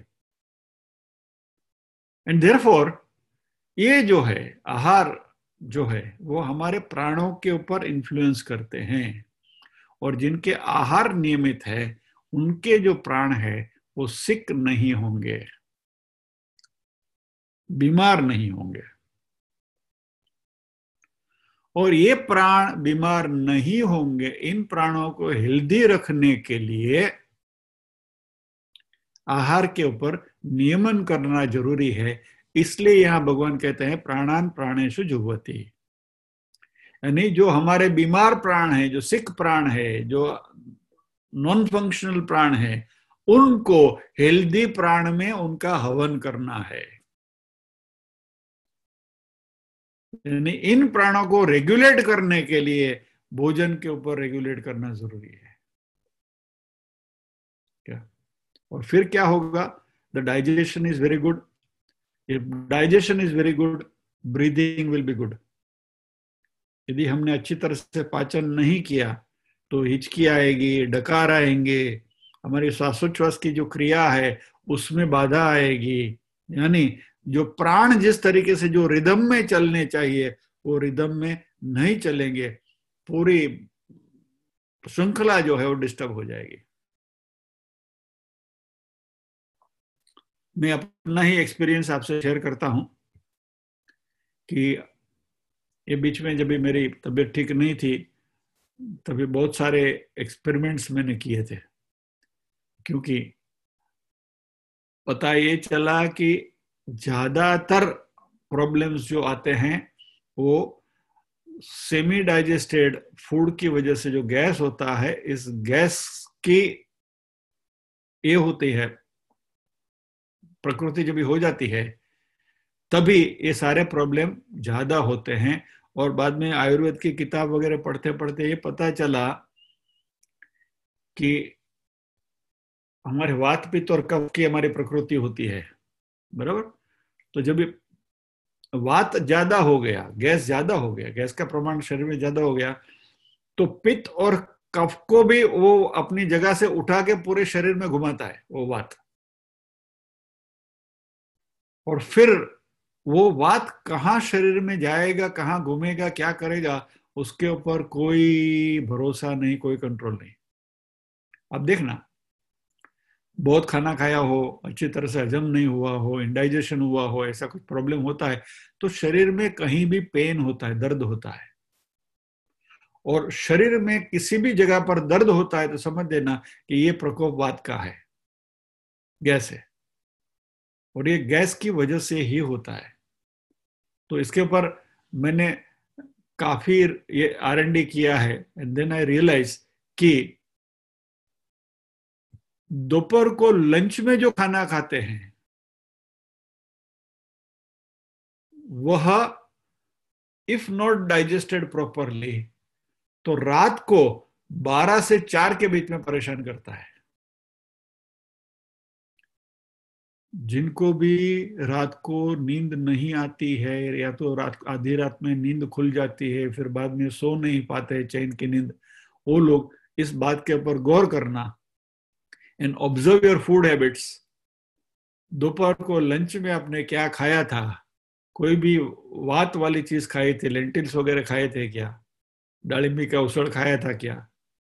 एंड देयरफॉर ये जो है आहार जो है वो हमारे प्राणों के ऊपर इन्फ्लुएंस करते हैं, और जिनके आहार नियमित है उनके जो प्राण है वो सिक नहीं होंगे, बीमार नहीं होंगे। और ये प्राण बीमार नहीं होंगे, इन प्राणों को हेल्दी रखने के लिए आहार के ऊपर नियमन करना जरूरी है। इसलिए यहां भगवान कहते हैं प्राणान प्राणेषु जुह्वति, यानी जो हमारे बीमार प्राण है, जो सिक प्राण है, जो नॉन फंक्शनल प्राण है, उनको हेल्दी प्राण में उनका हवन करना है। यानी इन प्राणों को रेगुलेट करने के लिए भोजन के ऊपर रेगुलेट करना जरूरी है क्या। और फिर क्या होगा, the digestion is very good, if digestion is very good, breathing will be good. यदि हमने अच्छी तरह से पाचन नहीं किया तो हिचकी आएगी, डकार आएंगे, हमारी श्वासोच्छ्वास की जो क्रिया है उसमें बाधा आएगी, यानी जो प्राण जिस तरीके से जो रिदम में चलने चाहिए वो रिदम में नहीं चलेंगे, पूरी श्रृंखला जो है वो डिस्टर्ब हो जाएगी। मैं अपना ही एक्सपीरियंस आपसे शेयर करता हूं कि ये बीच में जब भी मेरी तबीयत ठीक नहीं थी तभी बहुत सारे एक्सपेरिमेंट्स मैंने किए थे, क्योंकि पता ये चला कि ज्यादातर प्रॉब्लम्स जो आते हैं वो सेमी डाइजेस्टेड फूड की वजह से जो गैस होता है, इस गैस की ये होती है प्रकृति जब भी हो जाती है तभी ये सारे प्रॉब्लम ज्यादा होते हैं। और बाद में आयुर्वेद की किताब वगैरह पढ़ते पढ़ते ये पता चला कि हमारे वात पित्त और कफ की हमारी प्रकृति होती है, बराबर। तो जब वात ज्यादा हो गया, गैस ज्यादा हो गया, गैस का प्रमाण शरीर में ज्यादा हो गया, तो पित्त और कफ को भी वो अपनी जगह से उठा के पूरे शरीर में घुमाता है वो वात, और फिर वो वात कहाँ शरीर में जाएगा, कहाँ घूमेगा, क्या करेगा, उसके ऊपर कोई भरोसा नहीं, कोई कंट्रोल नहीं। अब देखना, बहुत खाना खाया हो, अच्छी तरह से हजम नहीं हुआ हो, इंडाइजेशन हुआ हो, ऐसा कुछ प्रॉब्लम होता है तो शरीर में कहीं भी पेन होता है, दर्द होता है। और शरीर में किसी भी जगह पर दर्द होता है तो समझ देना कि ये प्रकोपवात का है, गैस है, और ये गैस की वजह से ही होता है। तो इसके ऊपर मैंने काफी ये आर एंड डी किया है, एंड देन आई रियलाइज कि दोपहर को लंच में जो खाना खाते हैं वह इफ नॉट डाइजेस्टेड प्रॉपरली तो रात को बारह से चार के बीच में परेशान करता है। जिनको भी रात को नींद नहीं आती है, या तो रात आधी रात में नींद खुल जाती है फिर बाद में सो नहीं पाते चैन की नींद, वो लोग इस बात के ऊपर गौर करना and observe your food habits. दोपहर को लंच में आपने क्या खाया था, कोई भी वात वाली चीज खाई थी, लेंटिल्स वगैरह खाए थे क्या, दालिम्बी का उसड़ खाया था क्या,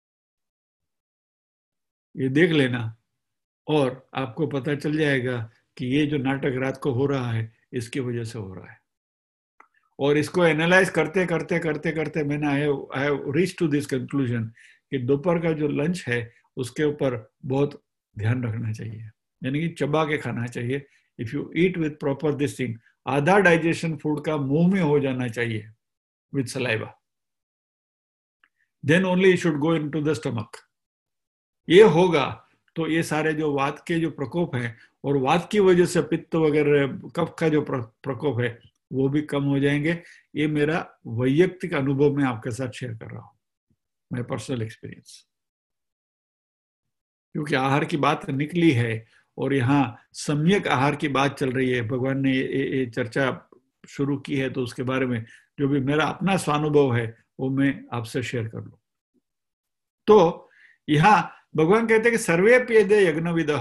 ये देख लेना, और आपको पता चल जाएगा कि ये जो नाटक रात को हो रहा है इसकी वजह से हो रहा है। और इसको एनालाइज करते करते करते करते मैंने I have reach to this conclusion कि दोपहर का जो लंच है उसके ऊपर बहुत ध्यान रखना चाहिए, यानी कि चबा के खाना चाहिए। If you eat with proper this thing, आधा डाइजेशन फूड का मुंह में हो जाना चाहिए with saliva, then only it should go into the stomach. ये होगा तो ये सारे जो वात के जो प्रकोप है और वात की वजह से पित्त वगैरह कफ का जो प्रकोप है वो भी कम हो जाएंगे। ये मेरा वैयक्तिक अनुभव मैं आपके साथ शेयर कर रहा हूं, मेरा पर्सनल एक्सपीरियंस। क्योंकि आहार की बात निकली है और यहाँ सम्यक आहार की बात चल रही है, भगवान ने ये, ये चर्चा शुरू की है, तो उसके बारे में जो भी मेरा अपना स्वानुभव है वो मैं आपसे शेयर कर लूं। तो यहाँ भगवान कहते हैं कि सर्वे प्येदे यज्ञविदः,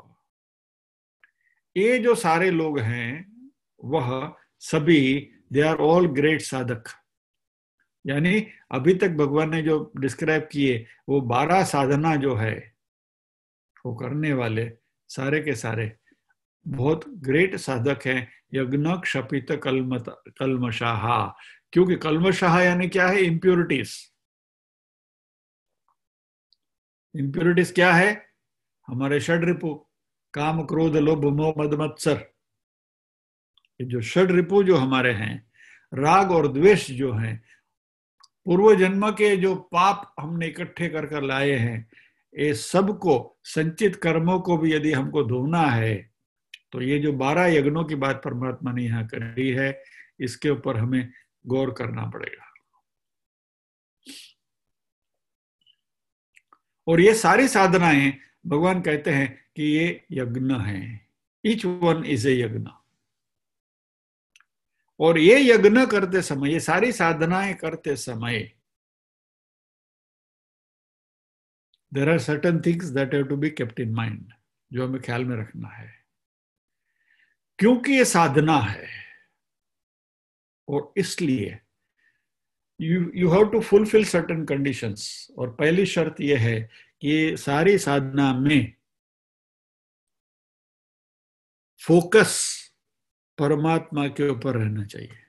ये जो सारे लोग हैं वह सभी दे आर ऑल ग्रेट साधक। यानी अभी तक भगवान ने जो डिस्क्राइब किए वो बारह साधना जो है वो करने वाले सारे के सारे बहुत ग्रेट साधक हैं। यज्ञ क्षपित कलमत कलमशाहा, क्योंकि कलमशाहा यानी क्या है? इम्प्योरिटीज। इम्प्योरिटीज क्या है? हमारे षड रिपु, काम क्रोध लोभ मोह मद मत्सर, ये जो षड रिपु जो हमारे हैं, राग और द्वेष जो हैं, पूर्व जन्म के जो पाप हमने इकट्ठे कर कर लाए हैं, ये सबको संचित कर्मों को भी यदि हमको धोना है तो ये जो बारह यज्ञों की बात परमात्मा ने यहाँ करी है, इसके ऊपर हमें गौर करना पड़ेगा। और ये सारी साधनाएं भगवान कहते हैं कि ये यज्ञ हैं, ईच वन इज ए यज्ञ। और ये यज्ञ करते समय, ये सारी साधनाएं करते समय, there are certain things that have to be kept in mind, जो हमें ख्याल में रखना है। क्योंकि ये साधना है और इसलिए you you have to fulfil certain conditions. और पहली शर्त यह है कि सारी साधना में फोकस परमात्मा के ऊपर रहना चाहिए।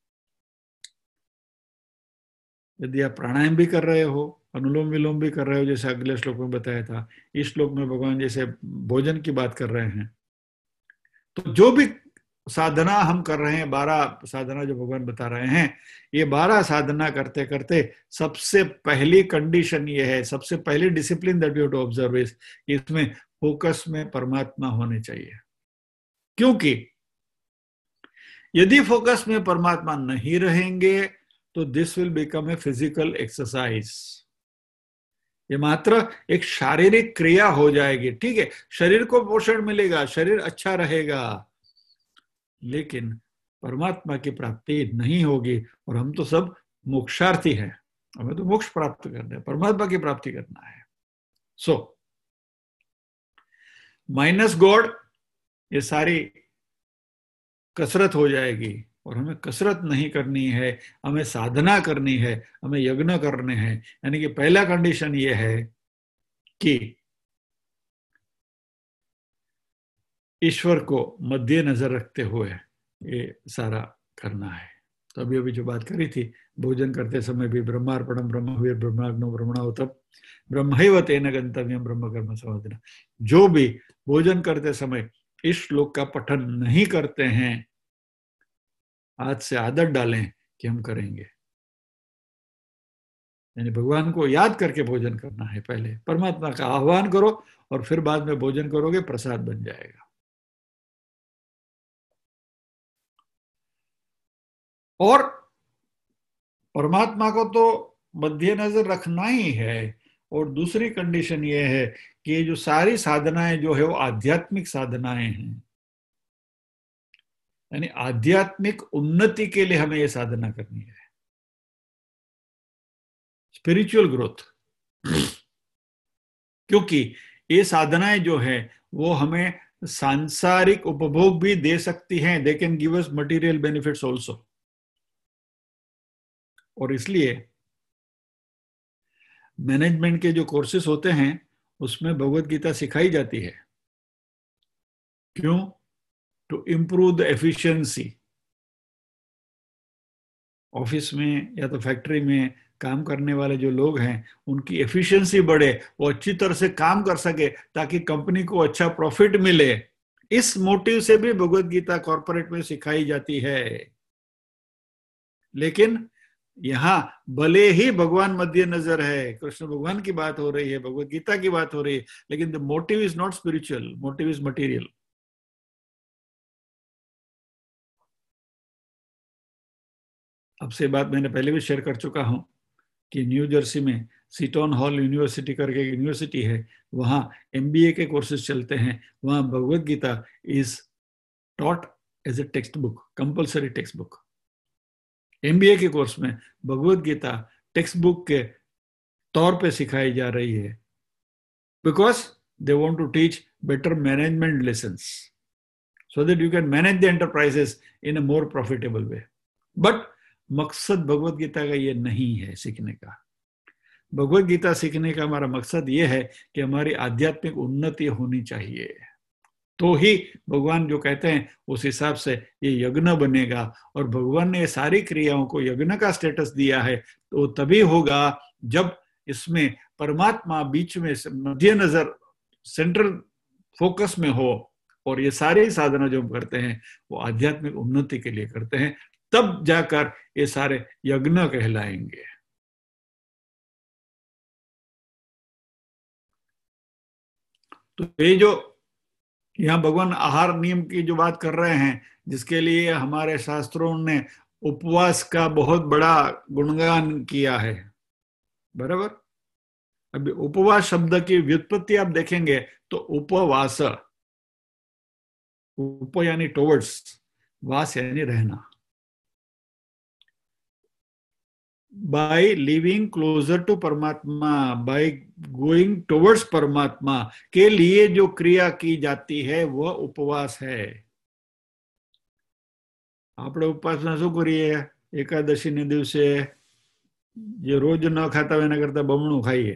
यदि आप प्राणायाम भी कर रहे हो, अनुलोम विलोम भी कर रहे हो, जैसे अगले श्लोक में बताया था, इस श्लोक में भगवान जैसे भोजन की बात कर रहे हैं, तो जो भी साधना हम कर रहे हैं, बारह साधना जो भगवान बता रहे हैं, ये बारह साधना करते करते सबसे पहली कंडीशन ये है, सबसे पहली discipline that you have to observe is, इसमें फोकस में परमात्मा होने चाहिए। क्योंकि यदि फोकस में परमात्मा नहीं रहेंगे तो this will become a physical exercise. ये मात्र एक शारीरिक क्रिया हो जाएगी। ठीक है, शरीर को पोषण मिलेगा, शरीर अच्छा रहेगा, लेकिन परमात्मा की प्राप्ति नहीं होगी। और हम तो सब मोक्षार्थी हैं, हमें तो मोक्ष प्राप्त करना है, परमात्मा की प्राप्ति करना है। सो माइनस गॉड ये सारी कसरत हो जाएगी। और हमें कसरत नहीं करनी है, हमें साधना करनी है, हमें यज्ञ करने हैं। यानी कि पहला कंडीशन ये है कि ईश्वर को मध्य नजर रखते हुए ये सारा करना है। तो अभी अभी जो बात करी थी, भोजन करते समय भी ब्रह्मार्पणम ब्रह्मवीर ब्रह्माग्नो ब्रह्मणाहुतम ब्रह्मैव तेन गंतव्यम ब्रह्म कर्म समाधिना। जो भी भोजन करते समय इस श्लोक का पठन नहीं करते हैं, आज से आदत डालें कि हम करेंगे। यानी भगवान को याद करके भोजन करना है। पहले परमात्मा का आह्वान करो और फिर बाद में भोजन करोगे, प्रसाद बन जाएगा। और परमात्मा को तो मध्य नजर रखना ही है। और दूसरी कंडीशन ये है कि ये जो सारी साधनाएं जो है वो आध्यात्मिक साधनाएं हैं। यानी आध्यात्मिक उन्नति के लिए हमें ये साधना करनी है, स्पिरिचुअल ग्रोथ। क्योंकि ये साधनाएं जो है वो हमें सांसारिक उपभोग भी दे सकती हैं, they can give us material benefits also. और इसलिए मैनेजमेंट के जो कोर्सेस होते हैं उसमें भगवत गीता सिखाई जाती है। क्यों? To improve the efficiency. Office में या तो फैक्ट्री में काम करने वाले जो लोग हैं उनकी एफिशिएंसी बढ़े, वो अच्छी तरह से काम कर सके ताकि कंपनी को अच्छा प्रॉफिट मिले। इस मोटिव से भी भगवत गीता कॉर्पोरेट में सिखाई जाती है। लेकिन यहाँ भले ही भगवान मध्य नजर है, कृष्ण भगवान की बात हो रही है, भगवत गीता की बात हो रही है, लेकिन the motive is not spiritual, motive is material. अब से बात मैंने पहले भी शेयर कर चुका हूं कि न्यू जर्सी में सीटॉन हॉल यूनिवर्सिटी करके एक यूनिवर्सिटी है, वहां एमबीए के कोर्सेज चलते हैं। वहां Bhagavad Gita is taught as a text book, compulsory text book. MBA के कोर्स में भगवत गीता टेक्स्ट बुक के तौर पे सिखाई जा रही है, because they want to teach better management lessons so that you can manage the enterprises in a more profitable way. But मकसद भगवत गीता का ये नहीं है सीखने का। भगवत गीता सीखने का हमारा मकसद ये है कि हमारी आध्यात्मिक उन्नति होनी चाहिए, तो ही भगवान जो कहते हैं उस हिसाब से ये यज्ञ बनेगा। और भगवान ने ये सारी क्रियाओं को यज्ञ का स्टेटस दिया है, तो तभी होगा जब इसमें परमात्मा बीच में मध्य नजर, सेंट्रल फोकस में हो, और ये सारी साधना जो हम करते हैं वो आध्यात्मिक उन्नति के लिए करते हैं, तब जाकर ये सारे यज्ञ कहलाएंगे। तो ये जो यहाँ भगवान आहार नियम की जो बात कर रहे हैं, जिसके लिए हमारे शास्त्रों ने उपवास का बहुत बड़ा गुणगान किया है, बराबर। अभी उपवास शब्द की व्युत्पत्ति आप देखेंगे तो उपवास, उप यानी टुवर्ड्स, वास यानी रहना। बाय लिविंग क्लोजर टू परमात्मा, बाय गोइंग टुवर्ड्स परमात्मा के लिए जो क्रिया की जाती है वह उपवास है। આપણે ઉપવાસમાં શું કરીએ? એકાદશીને દિવસે જે રોજ ન ખાતા હોય એના કરતા બમણું ખાઈએ।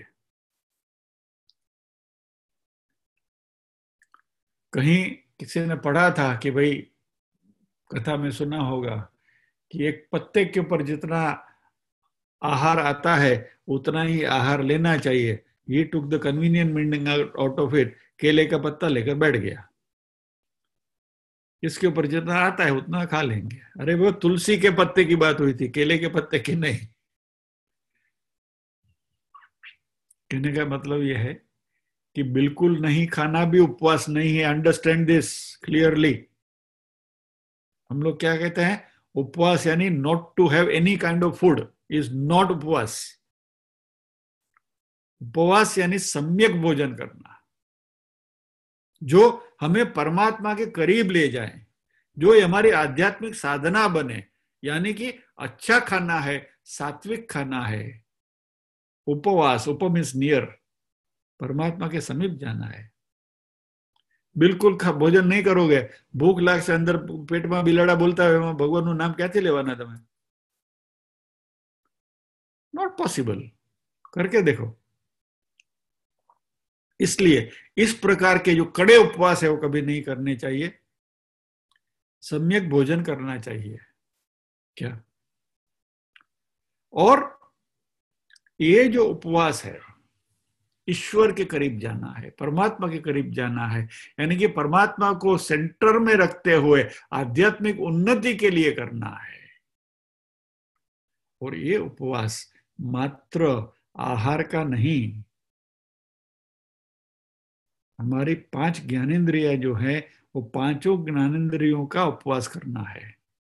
कहीं किसी ने पढ़ा था कि भाई, कथा में सुना होगा कि एक पत्ते के ऊपर जितना आहार आता है उतना ही आहार लेना चाहिए। He took the convenient meaning out of it, केले का पत्ता लेकर बैठ गया, इसके ऊपर जितना आता है उतना खा लेंगे। अरे वो तुलसी के पत्ते की बात हुई थी, केले के पत्ते की नहीं। कहने का मतलब यह है कि बिल्कुल नहीं खाना भी उपवास नहीं है। Understand this clearly. हम लोग क्या कहते हैं? उपवास यानी not to have any kind of food is not उपवास। उपवास यानी सम्यक भोजन करना, जो हमें परमात्मा के करीब ले जाए, जो हमारी आध्यात्मिक साधना बने। यानी कि अच्छा खाना है, सात्विक खाना है। उपवास, उप मीन्स नियर, परमात्मा के समीप जाना है। बिल्कुल भोजन नहीं करोगे, भूख लाग से अंदर पेट में बिलाड़ा बोलता है, भगवान नु नाम क्याथी लेवाना तमे? Not possible. करके देखो। इसलिए इस प्रकार के जो कड़े उपवास है वो कभी नहीं करने चाहिए, सम्यक भोजन करना चाहिए। क्या? और ये जो उपवास है, ईश्वर के करीब जाना है, परमात्मा के करीब जाना है, यानी कि परमात्मा को सेंटर में रखते हुए आध्यात्मिक उन्नति के लिए करना है। और ये उपवास मात्र आहार का नहीं, हमारी पांच ज्ञानेंद्रियां जो है वो पांचों ज्ञानेंद्रियों का उपवास करना है।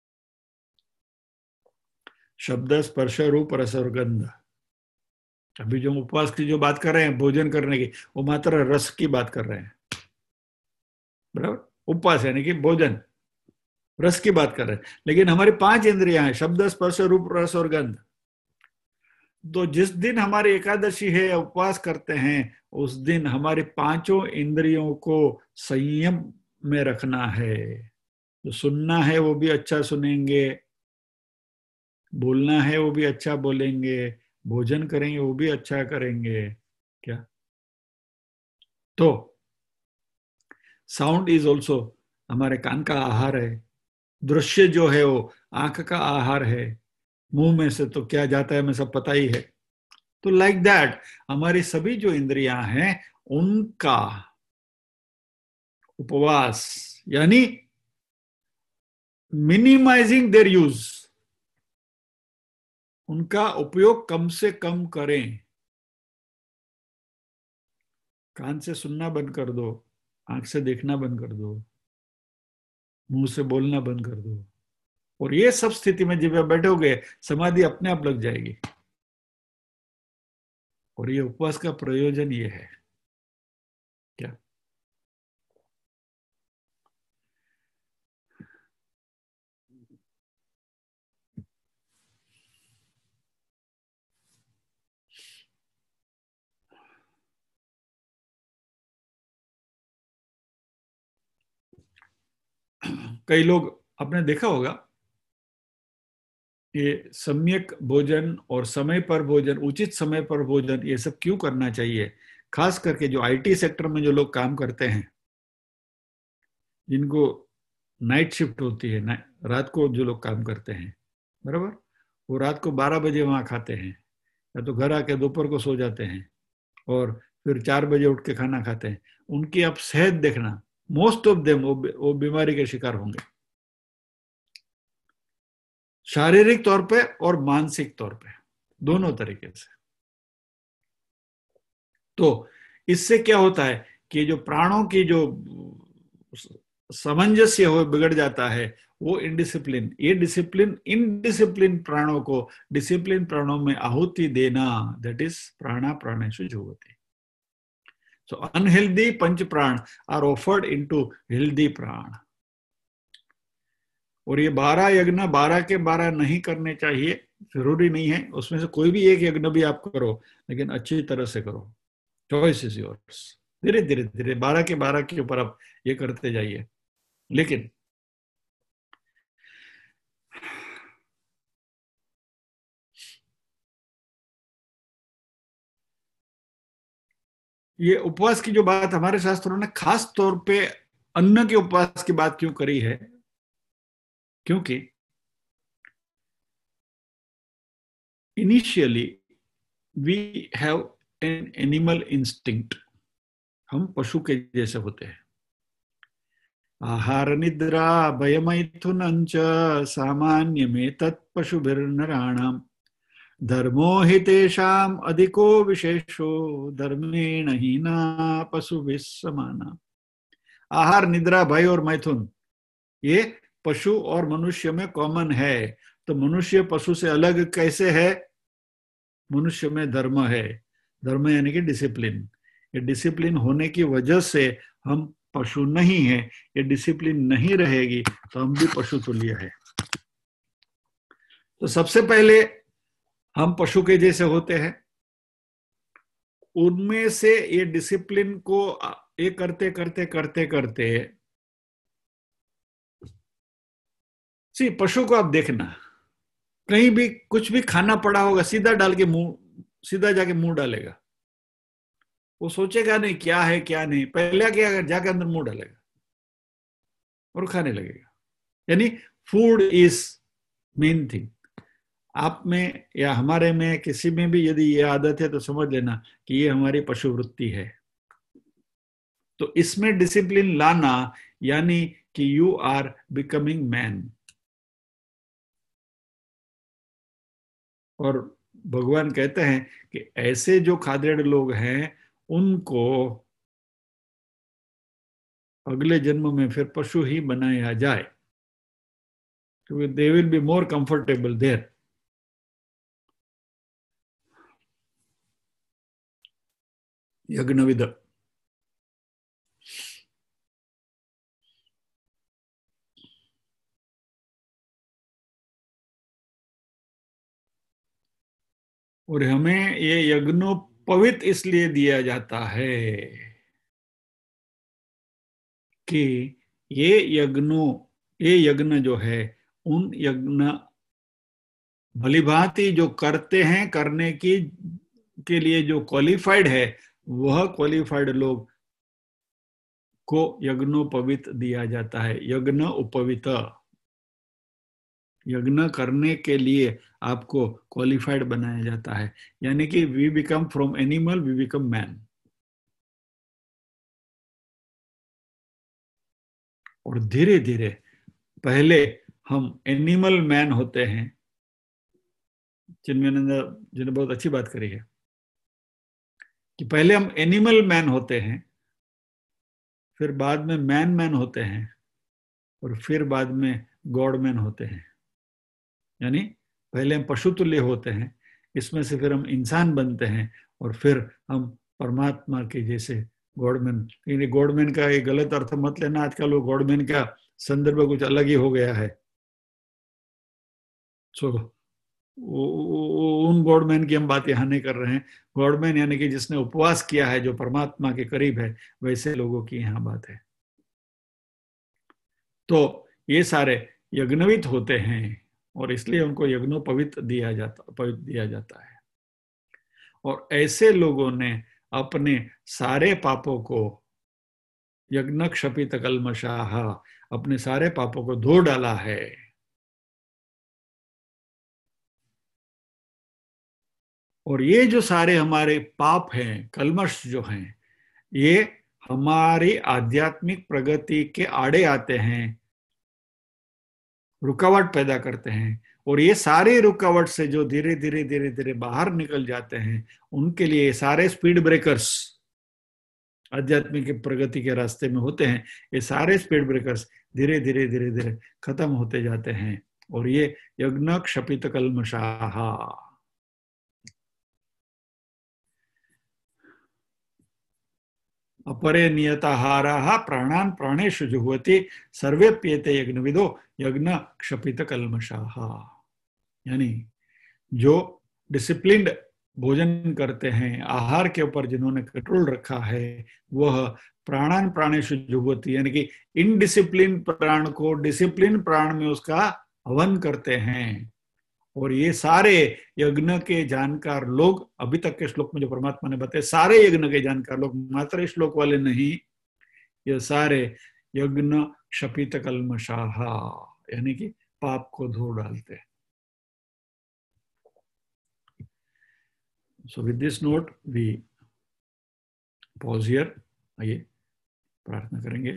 शब्द, स्पर्श, रूप, रस और गंध। अभी जो उपवास की जो बात कर रहे हैं भोजन करने की, वो मात्र रस की बात कर रहे हैं, बराबर। उपवास यानी कि भोजन, रस की बात कर रहे हैं। लेकिन हमारी पांच इंद्रियां हैं, शब्द, स्पर्श, रूप, रस और गंध। तो जिस दिन हमारी एकादशी है, उपवास करते हैं, उस दिन हमारी पांचों इंद्रियों को संयम में रखना है। तो सुनना है वो भी अच्छा सुनेंगे, बोलना है वो भी अच्छा बोलेंगे, भोजन करेंगे वो भी अच्छा करेंगे। क्या? तो साउंड इज ऑल्सो हमारे कान का आहार है, दृश्य जो है वो आंख का आहार है, मुंह में से तो क्या जाता है हमें सब पता ही है। तो लाइक like दैट हमारी सभी जो इंद्रियां हैं उनका उपवास यानी मिनिमाइजिंग देयर यूज, उनका उपयोग कम से कम करें। कान से सुनना बंद कर दो, आंख से देखना बंद कर दो, मुंह से बोलना बंद कर दो, और ये सब स्थिति में जब आप बैठोगे समाधि अपने आप लग जाएगी। और ये उपवास का प्रयोजन ये है क्या? कई लोग आपने देखा होगा, ये सम्यक भोजन और समय पर भोजन, उचित समय पर भोजन, ये सब क्यों करना चाहिए? खास करके जो आईटी सेक्टर में जो लोग काम करते हैं, जिनको नाइट शिफ्ट होती है, रात को जो लोग काम करते हैं, बराबर, वो रात को बारह बजे वहां खाते हैं, या तो घर आके दोपहर को सो जाते हैं और फिर चार बजे उठ के खाना खाते हैं। उनकी आप सेहत देखना, मोस्ट ऑफ देम वो, वो बीमारी के शिकार होंगे, शारीरिक तौर पे और मानसिक तौर पे, दोनों तरीके से। तो इससे क्या होता है कि जो प्राणों की जो सामंजस्य हो बिगड़ जाता है, वो इनडिसिप्लिन, ये डिसिप्लिन इनडिसिप्लिन प्राणों को डिसिप्लिन प्राणों में आहुति देना, दैट इज प्राणा प्राणेषु जुह्वति। सो अनहेल्दी पंच प्राण आर ऑफर्ड इनटू हेल्दी प्राण। और ये बारह यज्ञ बारह के बारह नहीं करने चाहिए, जरूरी नहीं है, उसमें से कोई भी एक यज्ञ भी आप करो, लेकिन अच्छी तरह से करो। Choice is yours. धीरे धीरे धीरे बारह के बारह के ऊपर आप ये करते जाइए। लेकिन ये उपवास की जो बात हमारे शास्त्रों ने खास तौर पे अन्न के उपवास की बात क्यों करी है? क्योंकि initially we have an animal instinct, हम पशु के जैसे होते हैं। आहार निद्रा भयमैथुनञ्च सामान्यमेतत् पशुभिर्नराणाम् धर्मो हि तेषाम् अधिको विशेषो धर्मेण हीना पशुभिः समाना। आहार निद्रा भय और मैथुन ये पशु और मनुष्य में कॉमन है। तो मनुष्य पशु से अलग कैसे है? मनुष्य में धर्म है, धर्म यानी कि डिसिप्लिन। ये डिसिप्लिन होने की वजह से हम पशु नहीं है। ये डिसिप्लिन नहीं रहेगी तो हम भी पशु तुल्य है। तो सबसे पहले हम पशु के जैसे होते हैं, उनमें से ये डिसिप्लिन को ये करते करते करते करते सी पशु को आप देखना, कहीं भी कुछ भी खाना पड़ा होगा, सीधा डाल के मुंह, सीधा जाके मुंह डालेगा। वो सोचेगा नहीं क्या है क्या नहीं, पहले क्या जाके अंदर मुंह डालेगा और खाने लगेगा। यानी फूड इज मेन थिंग। आप में या हमारे में किसी में भी यदि ये आदत है तो समझ लेना कि ये हमारी पशु वृत्ति है। तो इसमें डिसिप्लिन लाना यानी कि यू आर बिकमिंग मैन। और भगवान कहते हैं कि ऐसे जो खादेड़ लोग हैं उनको अगले जन्म में फिर पशु ही बनाया जाए, क्योंकि they will be more comfortable there. यज्ञविद और हमें ये यज्ञोपवीत इसलिए दिया जाता है कि ये यज्ञों ये यज्ञ जो है उन यज्ञ भलीभांति जो करते हैं, करने की के लिए जो क्वालिफाइड है, वह क्वालिफाइड लोग को यज्ञोपवीत दिया जाता है। यज्ञ उपवीत, यज्ञ करने के लिए आपको क्वालिफाइड बनाया जाता है। यानी कि we become from animal we become man. और धीरे धीरे पहले हम एनिमल मैन होते हैं, चिन्मयानंद जी ने बहुत अच्छी बात करी है कि पहले हम एनिमल मैन होते हैं, फिर बाद में मैन मैन होते हैं, और फिर बाद में गॉड मैन होते हैं। यानी पहले हम पशु तुल्य होते हैं, इसमें से फिर हम इंसान बनते हैं, और फिर हम परमात्मा के जैसे गॉडमैन। गॉडमैन का एक गलत अर्थ मत लेना, आजकल वो गॉडमैन का संदर्भ कुछ अलग ही हो गया है। सो उन गॉडमैन की हम बात यहाँ नहीं कर रहे हैं। गॉडमैन यानी कि जिसने उपवास किया है, जो परमात्मा के करीब है, वैसे लोगों की यहाँ बात है। तो ये सारे यज्ञवित होते हैं, और इसलिए उनको यज्ञोपवीत दिया जाता पवित्र दिया जाता है। और ऐसे लोगों ने अपने सारे पापों को, यज्ञ क्षपित कल्मषाः, अपने सारे पापों को धो डाला है। और ये जो सारे हमारे पाप हैं, कल्मष जो हैं, ये हमारी आध्यात्मिक प्रगति के आड़े आते हैं, रुकावट पैदा करते हैं। और ये सारे रुकावट से जो धीरे धीरे धीरे धीरे बाहर निकल जाते हैं, उनके लिए ये सारे स्पीड ब्रेकर्स आध्यात्मिक प्रगति के रास्ते में होते हैं। ये सारे स्पीड ब्रेकर्स धीरे धीरे धीरे धीरे खत्म होते जाते हैं। और ये यज्ञ क्षपित कल्मषाः, अपरे नियताहाराः प्राणान् प्राणेषु जुह्वति सर्वेप्येते यज्ञविदो यज्ञ क्षपित कल्मषाः। यानी जो डिसिप्लिन्ड भोजन करते हैं, आहार के ऊपर जिन्होंने कंट्रोल रखा है, वह प्राणान प्राणेषु जुह्वति, यानी कि इनडिसिप्लिन प्राण को डिसिप्लिन प्राण में उसका हवन करते हैं। और ये सारे यज्ञ के जानकार लोग, अभी तक के श्लोक में जो परमात्मा ने बताए, सारे यज्ञ के जानकार लोग, मात्र श्लोक वाले नहीं, ये सारे यज्ञ क्षपित कल्मषाः, यानी कि पाप को धो डालते हैं। So with this note we pause here. आइए प्रार्थना करेंगे।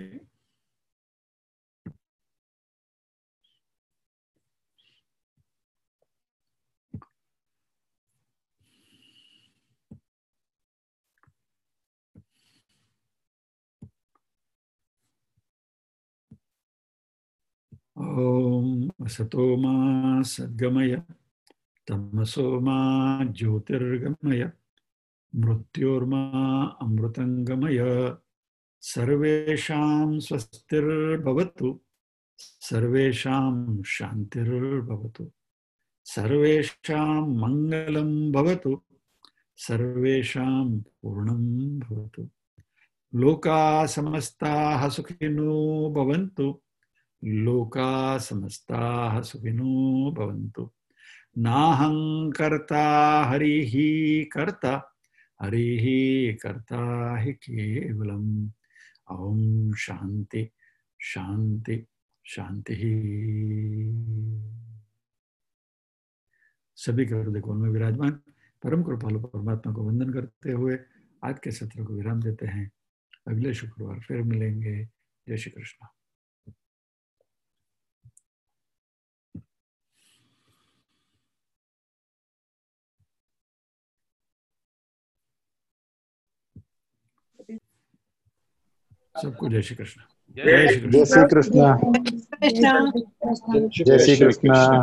ओम असतो मा सद्गमय तमसो मा ज्योतिर्गमय मृत्योर्मा अमृतंगमय सर्वेषां स्वस्तिर्भवतु सर्वेषां शान्तिर्भवतु सर्वेषां मंगलं भवतु सर्वेषां पूर्णं भवतु। लोका समस्ताः सुखिनो भवन्तु लोका समस्ताः सुखिनो भवन्तु। नाहं कर्ता हरिः कर्ता हरिः कर्ता हि केवलम्। ओम शांति शांति शांति। सभी के हृदय कोण में विराजमान परम कृपालु परमात्मा को वंदन करते हुए आज के सत्र को विराम देते हैं। अगले शुक्रवार फिर मिलेंगे। जय श्री कृष्ण। सबको जय श्री कृष्ण। जय श्री कृष्ण। कृष्ण जय श्री कृष्ण।